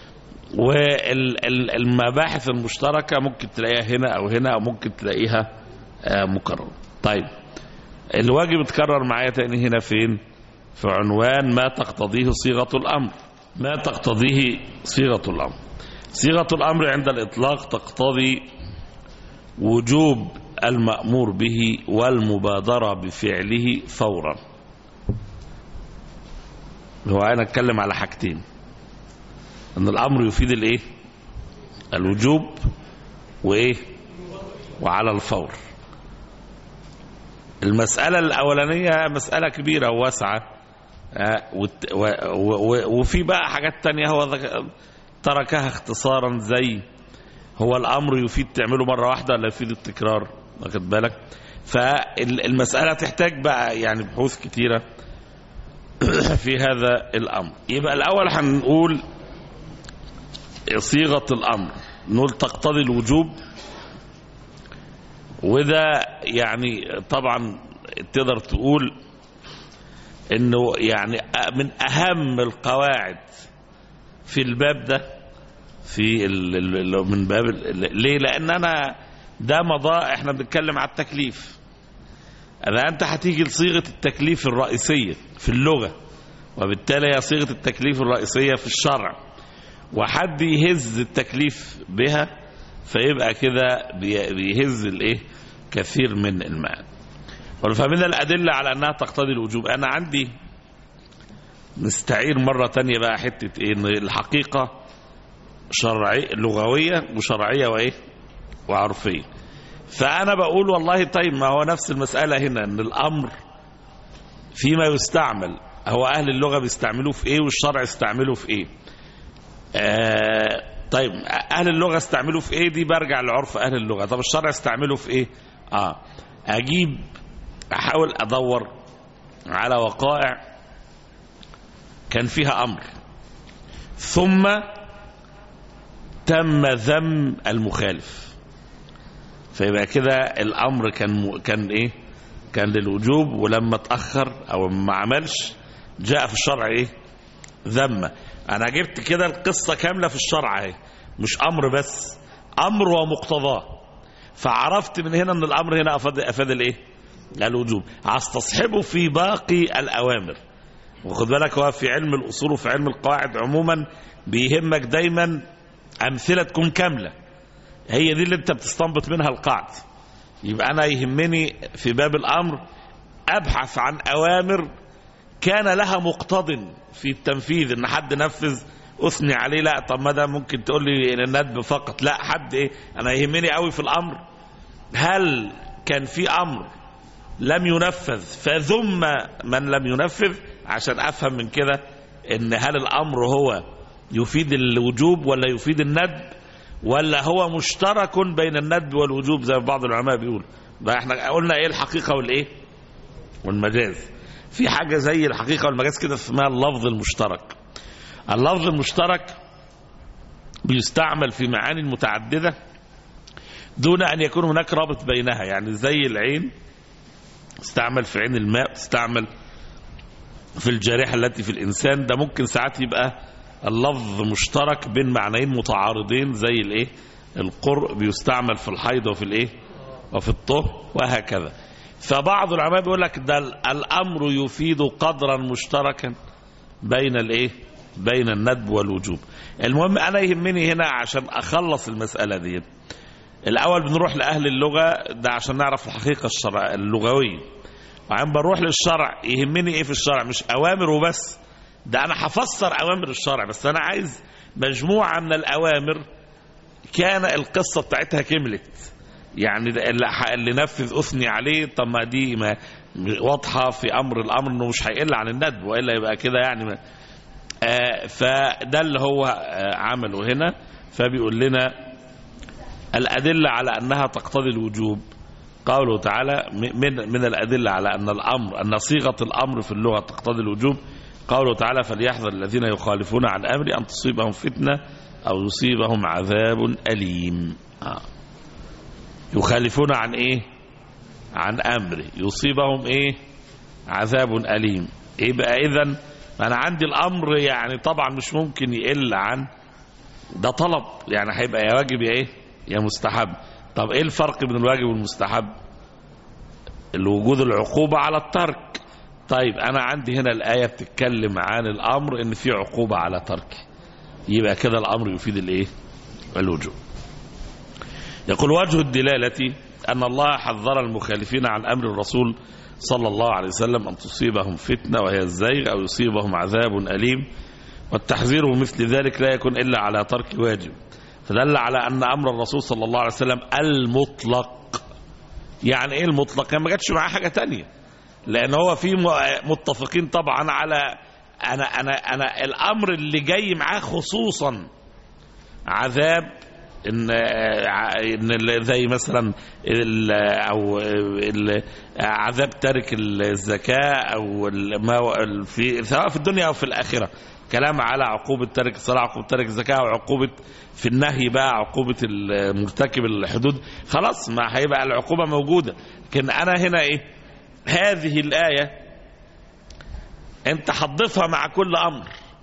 والمباحث المشتركه ممكن تلاقيها هنا او هنا، او ممكن تلاقيها مكرره. طيب، الواجب اتكرر معايا تاني هنا فين؟ في عنوان ما تقتضيه صيغه الامر. ما تقتضيه صيغه الامر. صيغه الامر عند الاطلاق تقتضي وجوب المأمور به والمبادره بفعله فورا. هو أنا أتكلم على حاجتين، أن الأمر يفيد الإيه؟ الوجوب، وإيه؟ وعلى الفور. المسألة الأولانية مسألة كبيرة وواسعة، وفي بقى حاجات تانية هو تركها اختصارا، زي هو الأمر يفيد تعمله مرة واحدة ولا يفيد التكرار؟ واخد بالك؟ فالمسألة تحتاج بقى يعني بحوث كتيرة في هذا الأمر. يبقى الأول هنقول صيغة الأمر، نقول تقتضي الوجوب، وده يعني طبعا تقدر تقول انه يعني من اهم القواعد في الباب ده، في من باب ليه؟ لان انا ده مضاء، احنا بنتكلم على التكليف، أنا أنت هتيجي لصيغة التكليف الرئيسية في اللغة، وبالتالي هي صيغة التكليف الرئيسية في الشرع، وحد يهز التكليف بها فيبقى كده بيهز الايه كثير من المعنى. فمن الأدلة على أنها تقتضي الوجوب، أنا عندي نستعير مرة تانية بقى حتة إيه، إن الحقيقة شرعية لغوية وشرعية وإيه وعرفية. فأنا بقول والله طيب ما هو نفس المسألة هنا، إن الأمر فيما يستعمل هو أهل اللغة بيستعملوه في إيه والشرع يستعمله في إيه. آه طيب أهل اللغة استعملوا في إيه، دي برجع لعرف أهل اللغة. طب الشرع استعمله في إيه؟ آه أجيب أحاول أدور على وقائع كان فيها أمر ثم تم ذم المخالف، فيبقى كده الأمر كان كان إيه؟ كان للوجوب، ولما تأخر أو ما عملش جاء في الشرع إيه؟ ذمة. أنا جبت كده القصة كاملة في الشرع اهي، مش أمر بس، أمر ومقتضاه، فعرفت من هنا أن الأمر هنا أفاد, أفاد الإيه؟ الوجوب. هستصحبه في باقي الأوامر. وخد بالك هو في علم الأصول وفي علم القواعد عموما بيهمك دايما أمثلة تكون كاملة، هي دي اللي أنت بتستنبط منها القاعدة. يبقى أنا يهمني في باب الأمر أبحث عن أوامر كان لها مقتض في التنفيذ، ان حد نفذ اثني عليه، لا طب ما ده ممكن تقول لي ان الندب فقط، لا حد ايه. انا يهمني قوي في الامر هل كان في امر لم ينفذ فذم من لم ينفذ، عشان افهم من كده ان هل الامر هو يفيد الوجوب ولا يفيد الندب، ولا هو مشترك بين الندب والوجوب زي بعض العلماء بيقول. بقى احنا قلنا ايه الحقيقة والايه والمجاز. في حاجة زي الحقيقة والمجاز كده اسمها اللفظ المشترك. اللفظ المشترك بيستعمل في معاني متعددة دون أن يكون هناك رابط بينها، يعني زي العين تستعمل في عين الماء، تستعمل في الجارحة التي في الإنسان. ده ممكن ساعات يبقى اللفظ مشترك بين معنيين متعارضين، زي الايه القرء بيستعمل في الحيض وفي الايه وفي الطهر وهكذا. فبعض العلماء بيقول لك ده الامر يفيد قدرا مشتركا بين الايه بين الندب والوجوب. المهم انا يهمني هنا عشان اخلص المساله دي الاول بنروح لاهل اللغه، ده عشان نعرف الحقيقه الشرع اللغويه، وبعدين بنروح للشرع. يهمني ايه في الشرع؟ مش اوامر وبس، ده انا هفسر اوامر الشرع، بس انا عايز مجموعه من الاوامر كان القصه بتاعتها كملت، يعني اللي نفذ أثني عليه. طب ما دي ما واضحة في أمر الأمر أنه مش هيقل عن الندب، وإلا يبقى كده يعني ما آه فده اللي هو آه عمله هنا. فبيقول لنا الأدلة على أنها تقتضي الوجوب قوله تعالى من, من الأدلة على أن الأمر أن صيغة الأمر في اللغة تقتضي الوجوب قوله تعالى فليحذر الذين يخالفون عن أمر أن تصيبهم فتنة أو يصيبهم عذاب أليم. آه. يخالفون عن ايه؟ عن امره يصيبهم ايه؟ عذاب اليم. ايه بقى اذن؟ انا عندي الامر يعني طبعا مش ممكن يقل عن ده طلب، يعني هيبقى يا واجب يا ايه يا مستحب. طب ايه الفرق بين الواجب والمستحب؟ الوجود العقوبة على الترك. طيب انا عندي هنا الايه بتتكلم عن الامر ان في عقوبة على ترك، يبقى كده الامر يفيد الايه الوجوب. يقول وجه الدلالة أن الله حذر المخالفين عن أمر الرسول صلى الله عليه وسلم أن تصيبهم فتنة وهي الزيغ أو يصيبهم عذاب أليم، والتحذير مثل ذلك لا يكون إلا على ترك واجب، فدل على أن أمر الرسول صلى الله عليه وسلم المطلق. يعني إيه المطلق؟ يعني ما جاتش معاه حاجة تانية، لأن هو في متفقين طبعا على أنا أنا أنا الأمر اللي جاي معاه خصوصا عذاب، ان ان زي مثلا او عذاب تارك الزكاه او ما في سواء في الدنيا او في الاخره. كلام على عقوبه تارك الصلاه، عقوبه تارك الزكاه، وعقوبه في النهي بقى عقوبه المرتكب الحدود. خلاص ما هيبقى العقوبه موجوده. لكن انا هنا ايه هذه الايه انت حضفها مع كل امر،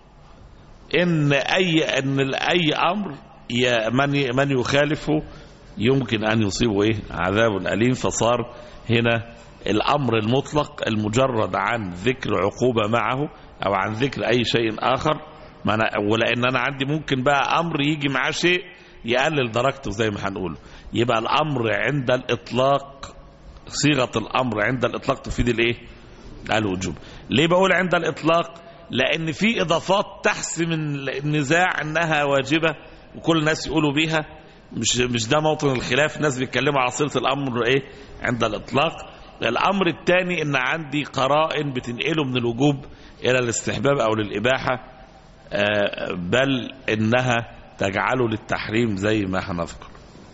ان اي ان اي امر من من يخالفه يمكن أن يصيبه إيه عذاب أليم. فصار هنا الأمر المطلق المجرد عن ذكر عقوبة معه أو عن ذكر أي شيء آخر. ما أنا ولأن أنا عندي ممكن بقى أمر يجي معاه شيء يقلل درجته زي ما هنقوله. يبقى الأمر عند الإطلاق، صيغة الأمر عند الإطلاق تفيد الإيه؟ الوجوب. ليه بقول عند الإطلاق؟ لأن في إضافات تحسم النزاع أنها واجبة وكل الناس يقولوا بيها، مش مش ده موطن الخلاف. الناس بيتكلموا على صيغة الأمر إيه؟ عند الإطلاق. الأمر الثاني إن عندي قرائن بتنقله من الوجوب إلى الاستحباب أو للإباحة، بل إنها تجعله للتحريم زي ما هنذكر.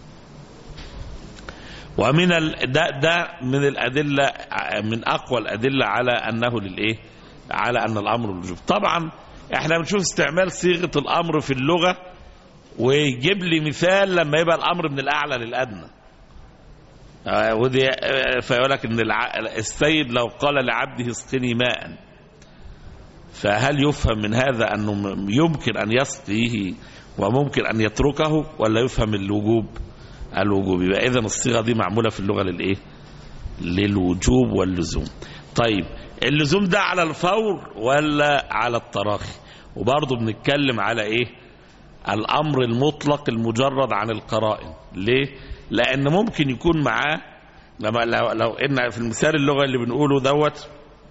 ومن ال... ده, ده من الأدلة، من أقوى الأدلة على أنه للإيه؟ على أن الأمر للوجوب. طبعا احنا بنشوف استعمال صيغة الأمر في اللغة ويجيب لي مثال لما يبقى الأمر من الأعلى للأدنى. ودي فيقول لك ان السيد لو قال لعبده اسقني ماء، فهل يفهم من هذا أنه يمكن أن يسقيه وممكن أن يتركه، ولا يفهم الوجوب؟ الوجوب. يبقى إذن الصيغة دي معمولة في اللغة للإيه؟ للوجوب واللزوم. طيب اللزوم ده على الفور ولا على التراخي؟ وبرضه بنتكلم على إيه؟ الأمر المطلق المجرد عن القرائن. ليه؟ لأن ممكن يكون معاه لما لو, لو إن في المثال اللغة اللي بنقوله دوت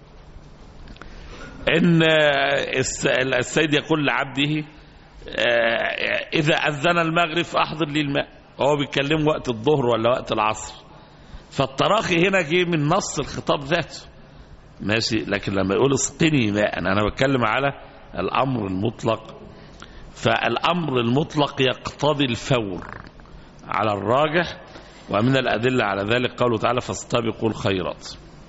إن السيد يقول لعبده إذا أذن المغرب فأحضر لي الماء، هو بيتكلم وقت الظهر ولا وقت العصر. فالتراخي هنا جه من نص الخطاب ذاته، ماشي. لكن لما يقول اسقني ماء أنا بتكلم على الأمر المطلق. فالأمر المطلق يقتضي الفور على الراجح، ومن الأدلة على ذلك قوله تعالى فاستبقوا الخيرات.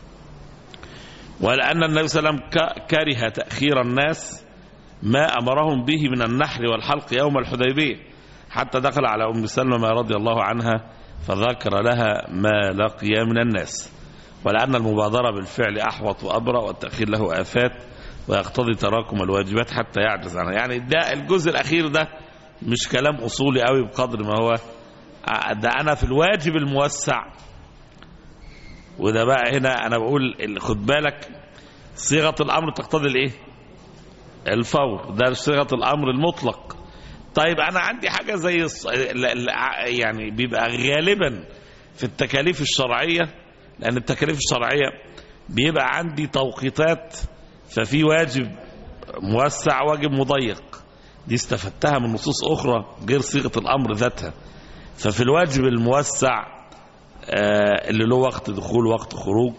ولأن النبي صلى الله عليه وسلم كره تأخير الناس ما أمرهم به من النحر والحلق يوم الحديبية، حتى دخل على أم سلمة رضي الله عنها فذكر لها ما لقي من الناس. ولأن المبادرة بالفعل أحوط وأبرأ، والتأخير له آفات ويقتضي تراكم الواجبات حتى يعجز عنها. يعني ده الجزء الأخير ده مش كلام أصولي قوي بقدر ما هو ده أنا في الواجب الموسع. وده بقى هنا أنا بقول خد بالك صيغة الأمر تقتضي الإيه؟ الفور. ده صيغة الأمر المطلق. طيب أنا عندي حاجة زي يعني بيبقى غالبا في التكاليف الشرعية، لأن التكاليف الشرعية بيبقى عندي توقيتات، ففي واجب موسع واجب مضيق. دي استفدتها من نصوص أخرى غير صيغة الأمر ذاتها. ففي الواجب الموسع اللي له وقت دخول وقت خروج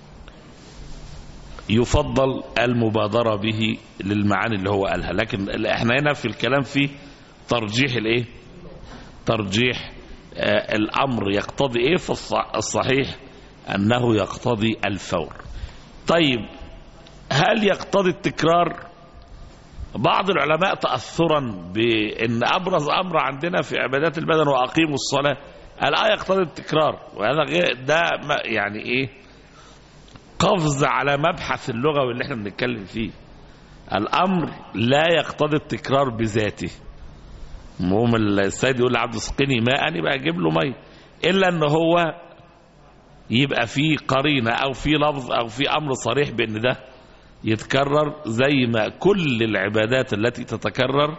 يفضل المبادرة به للمعاني اللي هو قالها. لكن احنا هنا في الكلام فيه ترجيح الايه؟ ترجيح آه الأمر يقتضي ايه؟ فالصحيح أنه يقتضي الفور. طيب هل يقتضي التكرار؟ بعض العلماء تأثرا بأن أبرز أمر عندنا في عبادات البدن وأقيموا الصلاة الآية يقتضي التكرار، وهذا غير ده يعني ايه؟ قفز على مبحث اللغة اللي احنا بنتكلم فيه. الأمر لا يقتضي التكرار بذاته. المهم السيد يقول لعبد اسقني ماء يبقى اجيب له ميه، إلا أن هو يبقى فيه قرينة أو فيه لفظ أو فيه أمر صريح بأن ده يتكرر، زي ما كل العبادات التي تتكرر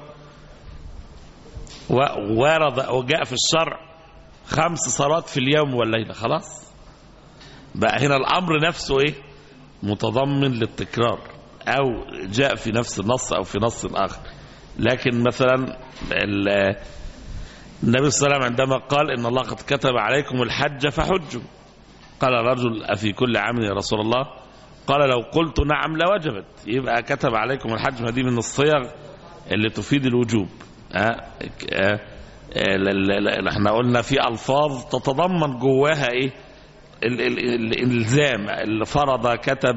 وورد وجاء في الشرع خمس صلوات في اليوم والليلة، خلاص بقى هنا الأمر نفسه إيه؟ متضمن للتكرار، أو جاء في نفس النص أو في نص آخر. لكن مثلا النبي صلى الله عليه وسلم عندما قال إن الله قد كتب عليكم الحج فحجوا، قال رجل أفي كل عام يا رسول الله؟ قال لو قلت نعم لوجبت. يبقى كتب عليكم الحج، ما دي من الصيغ اللي تفيد الوجوب. أه؟ أه؟ احنا قلنا في ألفاظ تتضمن جواها ايه؟ الالزام، اللي فرض كتب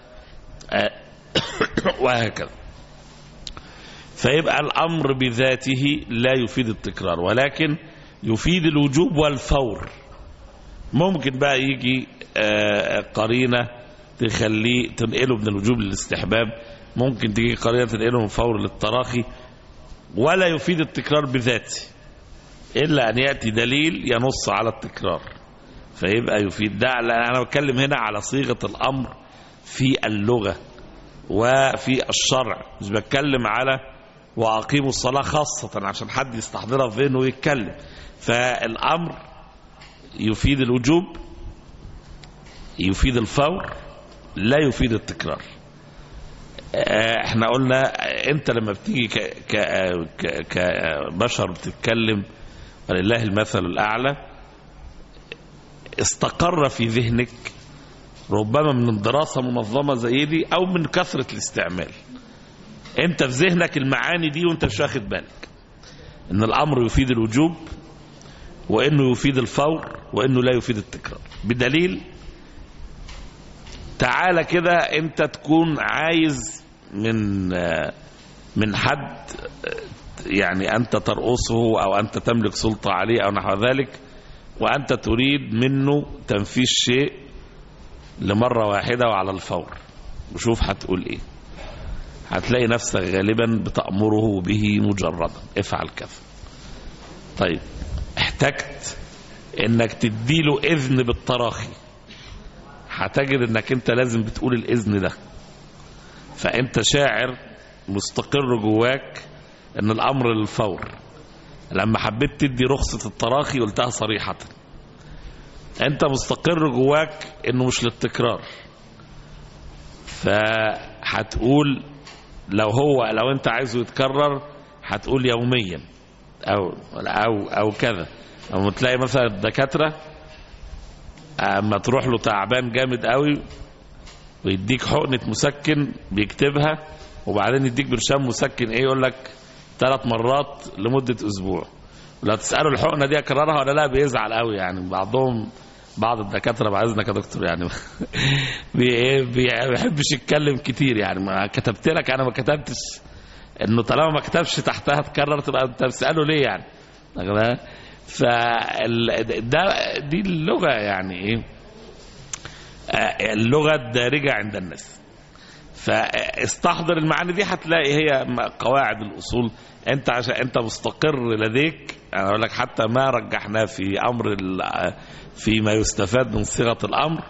وهكذا. فيبقى الأمر بذاته لا يفيد التكرار، ولكن يفيد الوجوب والفور. ممكن بقى يجي قرينة تخليه تنقله من الوجوب للاستحباب، ممكن تيجي قرينة تنقله من الفور للتراخي، ولا يفيد التكرار بذاته إلا أن يأتي دليل ينص على التكرار. فيبقى يفيد ده. أنا بتكلم هنا على صيغة الأمر في اللغة وفي الشرع، مش بتكلم على وأقيموا الصلاة خاصة عشان حد يستحضرها في ذهنه ويتكلم. فالأمر يفيد الوجوب، يفيد الفور، لا يفيد التكرار. احنا قلنا انت لما بتيجي كبشر بتتكلم ولله المثل الأعلى، استقر في ذهنك ربما من دراسة منظمة زي دي أو من كثرة الاستعمال، انت في ذهنك المعاني دي وانت مش واخد بالك ان الأمر يفيد الوجوب وانه يفيد الفور وانه لا يفيد التكرار. بدليل تعالى كده انت تكون عايز من من حد يعني انت ترقصه او انت تملك سلطة عليه او نحو ذلك، وانت تريد منه تنفيذ شيء لمرة واحدة وعلى الفور، وشوف هتقول ايه. هتلاقي نفسك غالبا بتأمره به مجردا، افعل كذا. طيب احتجت انك تديله اذن بالتراخي، هتجد انك انت لازم بتقول الاذن ده. فانت شاعر مستقر جواك ان الامر للفور، لما حبيت تدي رخصة التراخي قلتها صريحة. انت مستقر جواك انه مش للتكرار، فهتقول لو هو لو انت عايزه يتكرر هتقول يوميا او او او كذا. اما تلاقي مثلا الدكاترة اما تروح له تعبان جامد قوي ويديك حقنة مسكن بيكتبها، وبعدين يديك برشام مسكن ايه يقول لك ثلاث مرات لمدة اسبوع، ولو تسأله الحقنة دي اكررها ولا لا بيزعل قوي. يعني بعضهم بعض الدكاترة بعد اذنك يا دكتور يعني بيحبش يتكلم كتير، يعني ما كتبت لك انا ما كتبتش انه طالما ما كتبش تحتها تكرر تبقى انت بتسأله ليه يعني. ف ده دي اللغة يعني ايه، اللغة الدارجة عند الناس. فاستحضر المعاني دي هتلاقي هي قواعد الأصول. انت عشان انت مستقر لديك، انا اقول لك حتى ما رجحناه في امر فيما يستفاد من صيغة الامر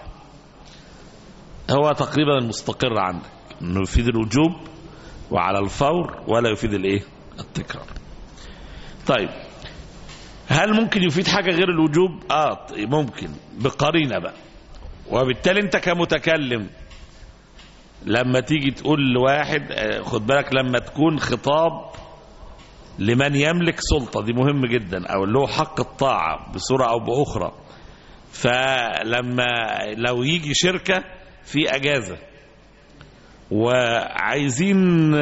هو تقريبا المستقر عندك انه يفيد الوجوب وعلى الفور ولا يفيد الايه التكرار. طيب هل ممكن يفيد حاجة غير الوجوب؟ اه ممكن بقرينة بقى. وبالتالي انت كمتكلم لما تيجي تقول لواحد، خد بالك لما تكون خطاب لمن يملك سلطة، دي مهم جدا، او له حق الطاعة بصورة او باخرى. فلما لو يجي شركة في اجازة وعايزين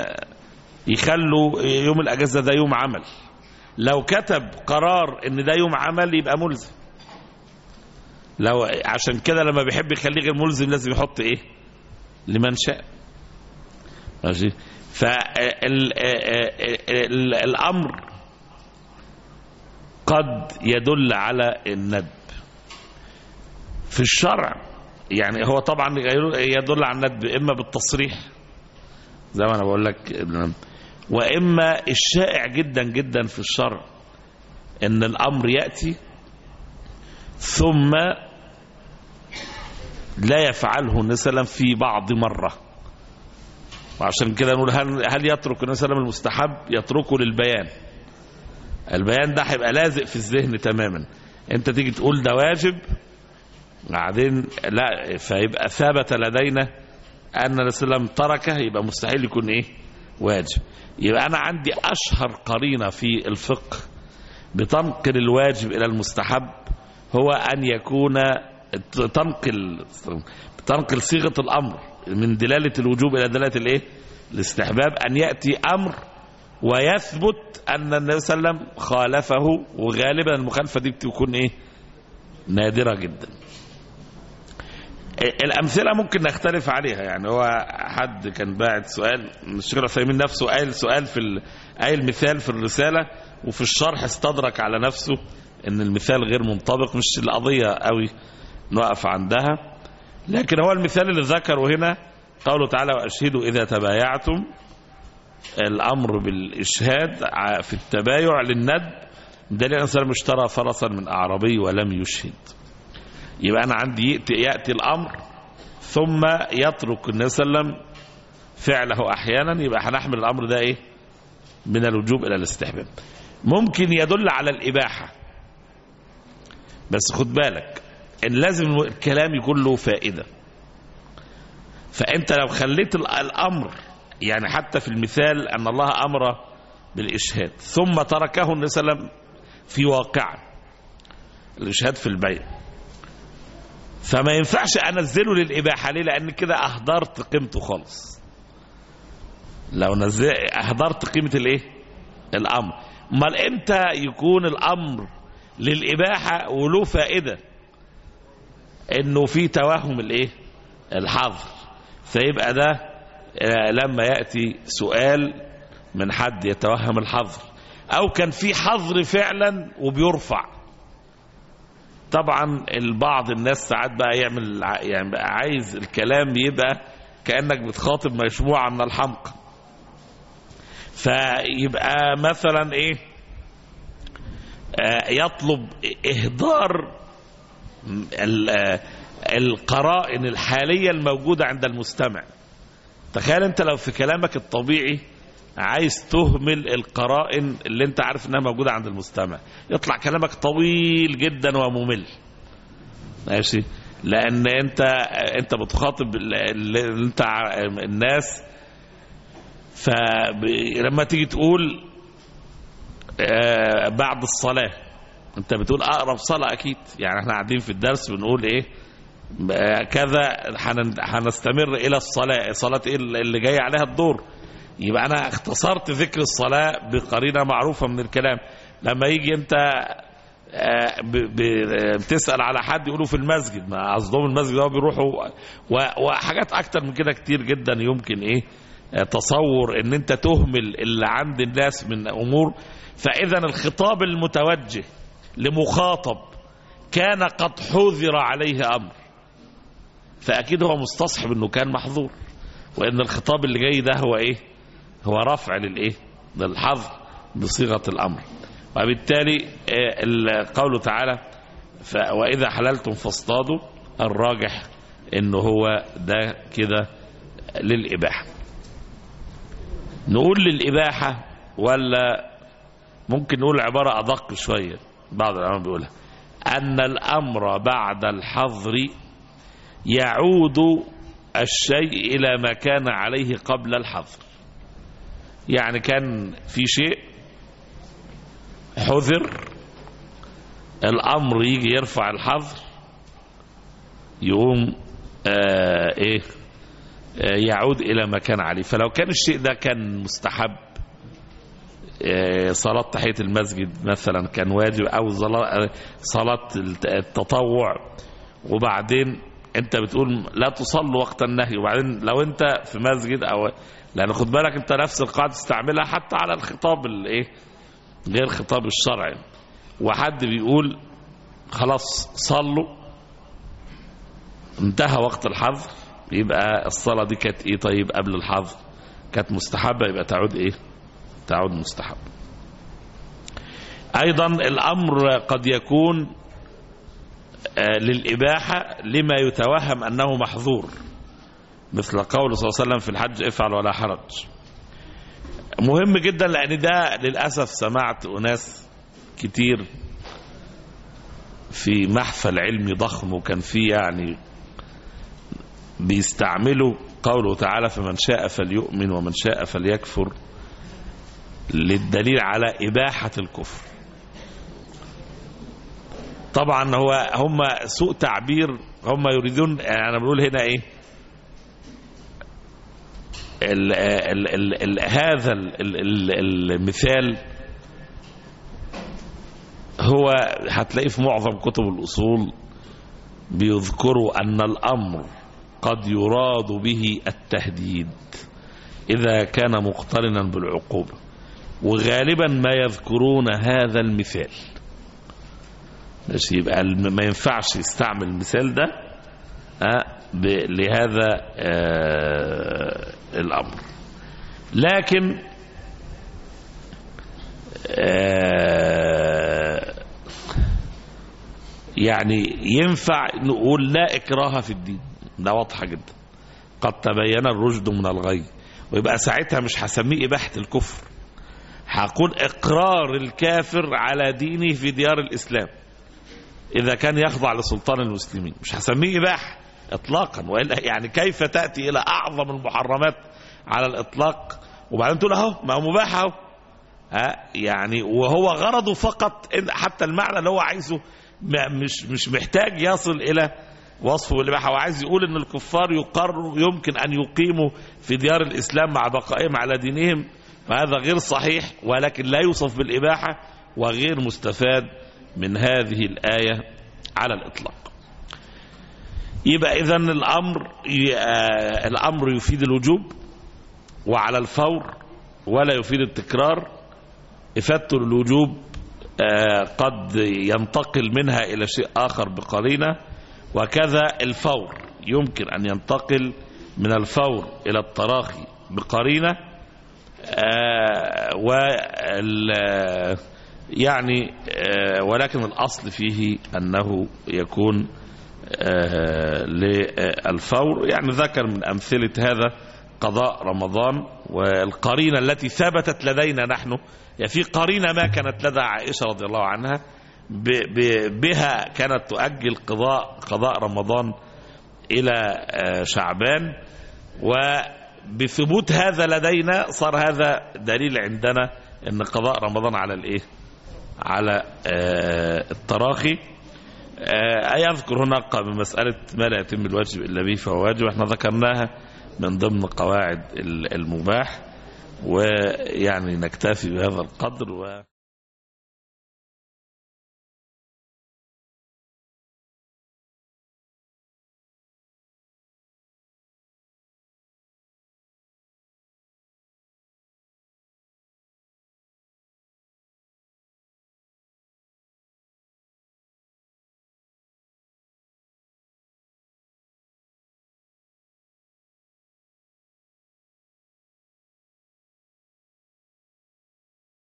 يخلوا يوم الاجازة ده يوم عمل، لو كتب قرار ان ده يوم عمل يبقى ملزم. لو عشان كده لما بيحب يخليه غير ملزم لازم يحط ايه لمن شاء. ماشي. فالامر قد يدل على الندب في الشرع، يعني هو طبعا يدل على الندب اما بالتصريح زي ما انا بقول لك، واما الشائع جدا جدا في الشرع ان الامر ياتي ثم لا يفعله النبي صلى الله عليه وسلم في بعض مرة. وعشان كده نقول هل, هل يترك النبي صلى الله عليه وسلم المستحب؟ يتركه للبيان. البيان ده هيبقى لازق في الذهن تماما. انت تيجي تقول ده واجب بعدين لا، فيبقى ثابت لدينا ان النبي صلى الله عليه وسلم تركه، يبقى مستحيل يكون ايه واجب. يبقى انا عندي اشهر قرينة في الفقه بتنقل الواجب الى المستحب هو ان يكون تنقل تنقل صيغة الأمر من دلالة الوجوب إلى دلالة الإيه؟ الاستحباب، أن يأتي أمر ويثبت أن النبي صلى الله عليه وسلم خالفه، وغالبا المخالفة دي بتكون إيه؟ نادرة جدا. الأمثلة ممكن نختلف عليها. يعني هو حد كان باعت سؤال، الشيخ العثيمين نفسه قال سؤال في ال... قال مثال في الرسالة، وفي الشرح استدرك على نفسه ان المثال غير منطبق، مش القضية قوي نقف عندها. لكن هو المثال اللي ذكره هنا قوله تعالى وأشهدوا إذا تبايعتم، الأمر بالإشهاد في التبايع للند دليل أن سلم اشترى فرسا من أعرابي ولم يشهد. يبقى أنا عندي يأتي, يأتي الأمر ثم يترك النبي صلى الله عليه وسلم فعله أحيانا، يبقى هنحمل الأمر ده إيه من الوجوب إلى الاستحباب. ممكن يدل على الإباحة، بس خد بالك إن لازم الكلام يكون له فائدة. فأنت لو خليت الأمر يعني حتى في المثال أن الله أمر بالإشهاد ثم تركه النبي صلى الله عليه وسلم في واقع الإشهاد في البيع، فما ينفعش أنزله للإباحة. ليه؟ لأن كده أهدرت قيمته خالص. لو نزل أهدرت قيمة الإيه الأمر. امال إمتى يكون الأمر للإباحة وله فائدة؟ إنه في توهم الإيه الحظر. فيبقى ده لما يأتي سؤال من حد يتوهم الحظر، أو كان في حظر فعلا وبيرفع. طبعا البعض الناس ساعات بقى يعمل يعني بقى عايز الكلام يبقى كأنك بتخاطب مجموعة من الحمقى، فيبقى مثلا ايه آه يطلب إهدار القرائن الحالية الموجودة عند المستمع. تخيل انت لو في كلامك الطبيعي عايز تهمل القرائن اللي انت عارف انها موجودة عند المستمع، يطلع كلامك طويل جدا وممل. ماشي؟ لان انت انت بتخاطب اللي انت الناس، فلما تيجي تقول آه بعد الصلاة انت بتقول اقرب صلاة اكيد. يعني احنا قاعدين في الدرس بنقول ايه كذا هنستمر الى الصلاة، صلاة ايه اللي جاي عليها الدور. يبقى انا اختصرت ذكر الصلاة بقرينة معروفة من الكلام. لما يجي انت بتسأل على حد يقولوا في المسجد، ما قصدهم المسجد ده بيروحوا، وحاجات اكتر من كده كتير جدا يمكن ايه تصور ان انت تهمل اللي عند الناس من امور. فاذا الخطاب المتوجه لمخاطب كان قد حذر عليه امر، فاكيد هو مستصحب انه كان محظور، وان الخطاب اللي جاي ده هو ايه هو رفع للايه للحظر بصيغة الامر. وبالتالي قوله تعالى واذا حللتم فاصطادوا، الراجح انه هو ده كده للاباحة. نقول للاباحة ولا ممكن نقول عبارة ادق شوية؟ بعض العلماء بيقولها ان الامر بعد الحظر يعود الشيء الى ما كان عليه قبل الحظر. يعني كان في شيء حذر، الامر يجي يرفع الحظر يقوم آه ايه آه يعود الى ما كان عليه. فلو كان الشيء ده كان مستحب، آه صلاة تحية المسجد مثلا كان واجب، او صلاة التطوع، وبعدين انت بتقول لا تصلوا وقت النهي، وبعدين لو انت في مسجد او لان خد بالك انت نفس القاعده تستعملها حتى على الخطاب الايه غير الخطاب الشرعي، وحد بيقول خلاص صلوا انتهى وقت الحظر، يبقى الصلاه دي كانت ايه طيب قبل الحظر كانت مستحبه، يبقى تعود ايه تعود مستحب. ايضا الامر قد يكون للإباحة لما يتوهم أنه محظور، مثل قول صلى الله عليه وسلم في الحج افعل ولا حرج. مهم جدا لأن ده للأسف سمعت أناس كتير في محفل علمي ضخم وكان فيه يعني بيستعملوا قوله تعالى فمن شاء فليؤمن ومن شاء فليكفر للدليل على إباحة الكفر. طبعا هو هم سوء تعبير، هم يريدون يعني انا بقول هنا ايه ال ال ال ال هذا ال ال المثال هو هتلاقيه في معظم كتب الأصول بيذكروا أن الأمر قد يراد به التهديد إذا كان مقترنا بالعقوبة، وغالبا ما يذكرون هذا المثال. يبقى ما ينفعش يستعمل المثال ده لهذا الأمر. لكن يعني ينفع نقول لا إكراه في الدين، ده واضحة جدا، قد تبين الرشد من الغي، ويبقى ساعتها مش هسميه إباحة الكفر، هقول إقرار الكافر على دينه في ديار الإسلام إذا كان يخضع لسلطان المسلمين، مش هسميه إباحة إطلاقا. وإلا يعني كيف تأتي إلى أعظم المحرمات على الإطلاق وبعدين تقول أهو ما هو مباح أهو، يعني وهو غرضه فقط حتى المعنى اللي هو عايزه مش مش محتاج يصل إلى وصفه بالإباحة، وعايز يقول إن الكفار يقر يمكن أن يقيموا في ديار الإسلام مع بقائهم على دينهم، فهذا غير صحيح ولكن لا يوصف بالإباحة وغير مستفاد من هذه الآية على الإطلاق. يبقى إذن الأمر الأمر يفيد الوجوب وعلى الفور ولا يفيد التكرار. إفادته الوجوب قد ينتقل منها إلى شيء آخر بقرينة، وكذا الفور يمكن أن ينتقل من الفور إلى التراخي بقرينة، وال يعني ولكن الأصل فيه أنه يكون للفور. يعني ذكر من أمثلة هذا قضاء رمضان، والقرينة التي ثبتت لدينا نحن، يعني في قرينة ما كانت لدى عائشة رضي الله عنها بها كانت تؤجل قضاء قضاء رمضان إلى شعبان، وبثبوت هذا لدينا صار هذا دليل عندنا أن قضاء رمضان على الإيه؟ على التراخي. يذكر هنا بمسألة ما لا يتم الواجب إلا به فهو واجب، احنا ذكرناها من ضمن قواعد المباح، ويعني نكتفي بهذا القدر و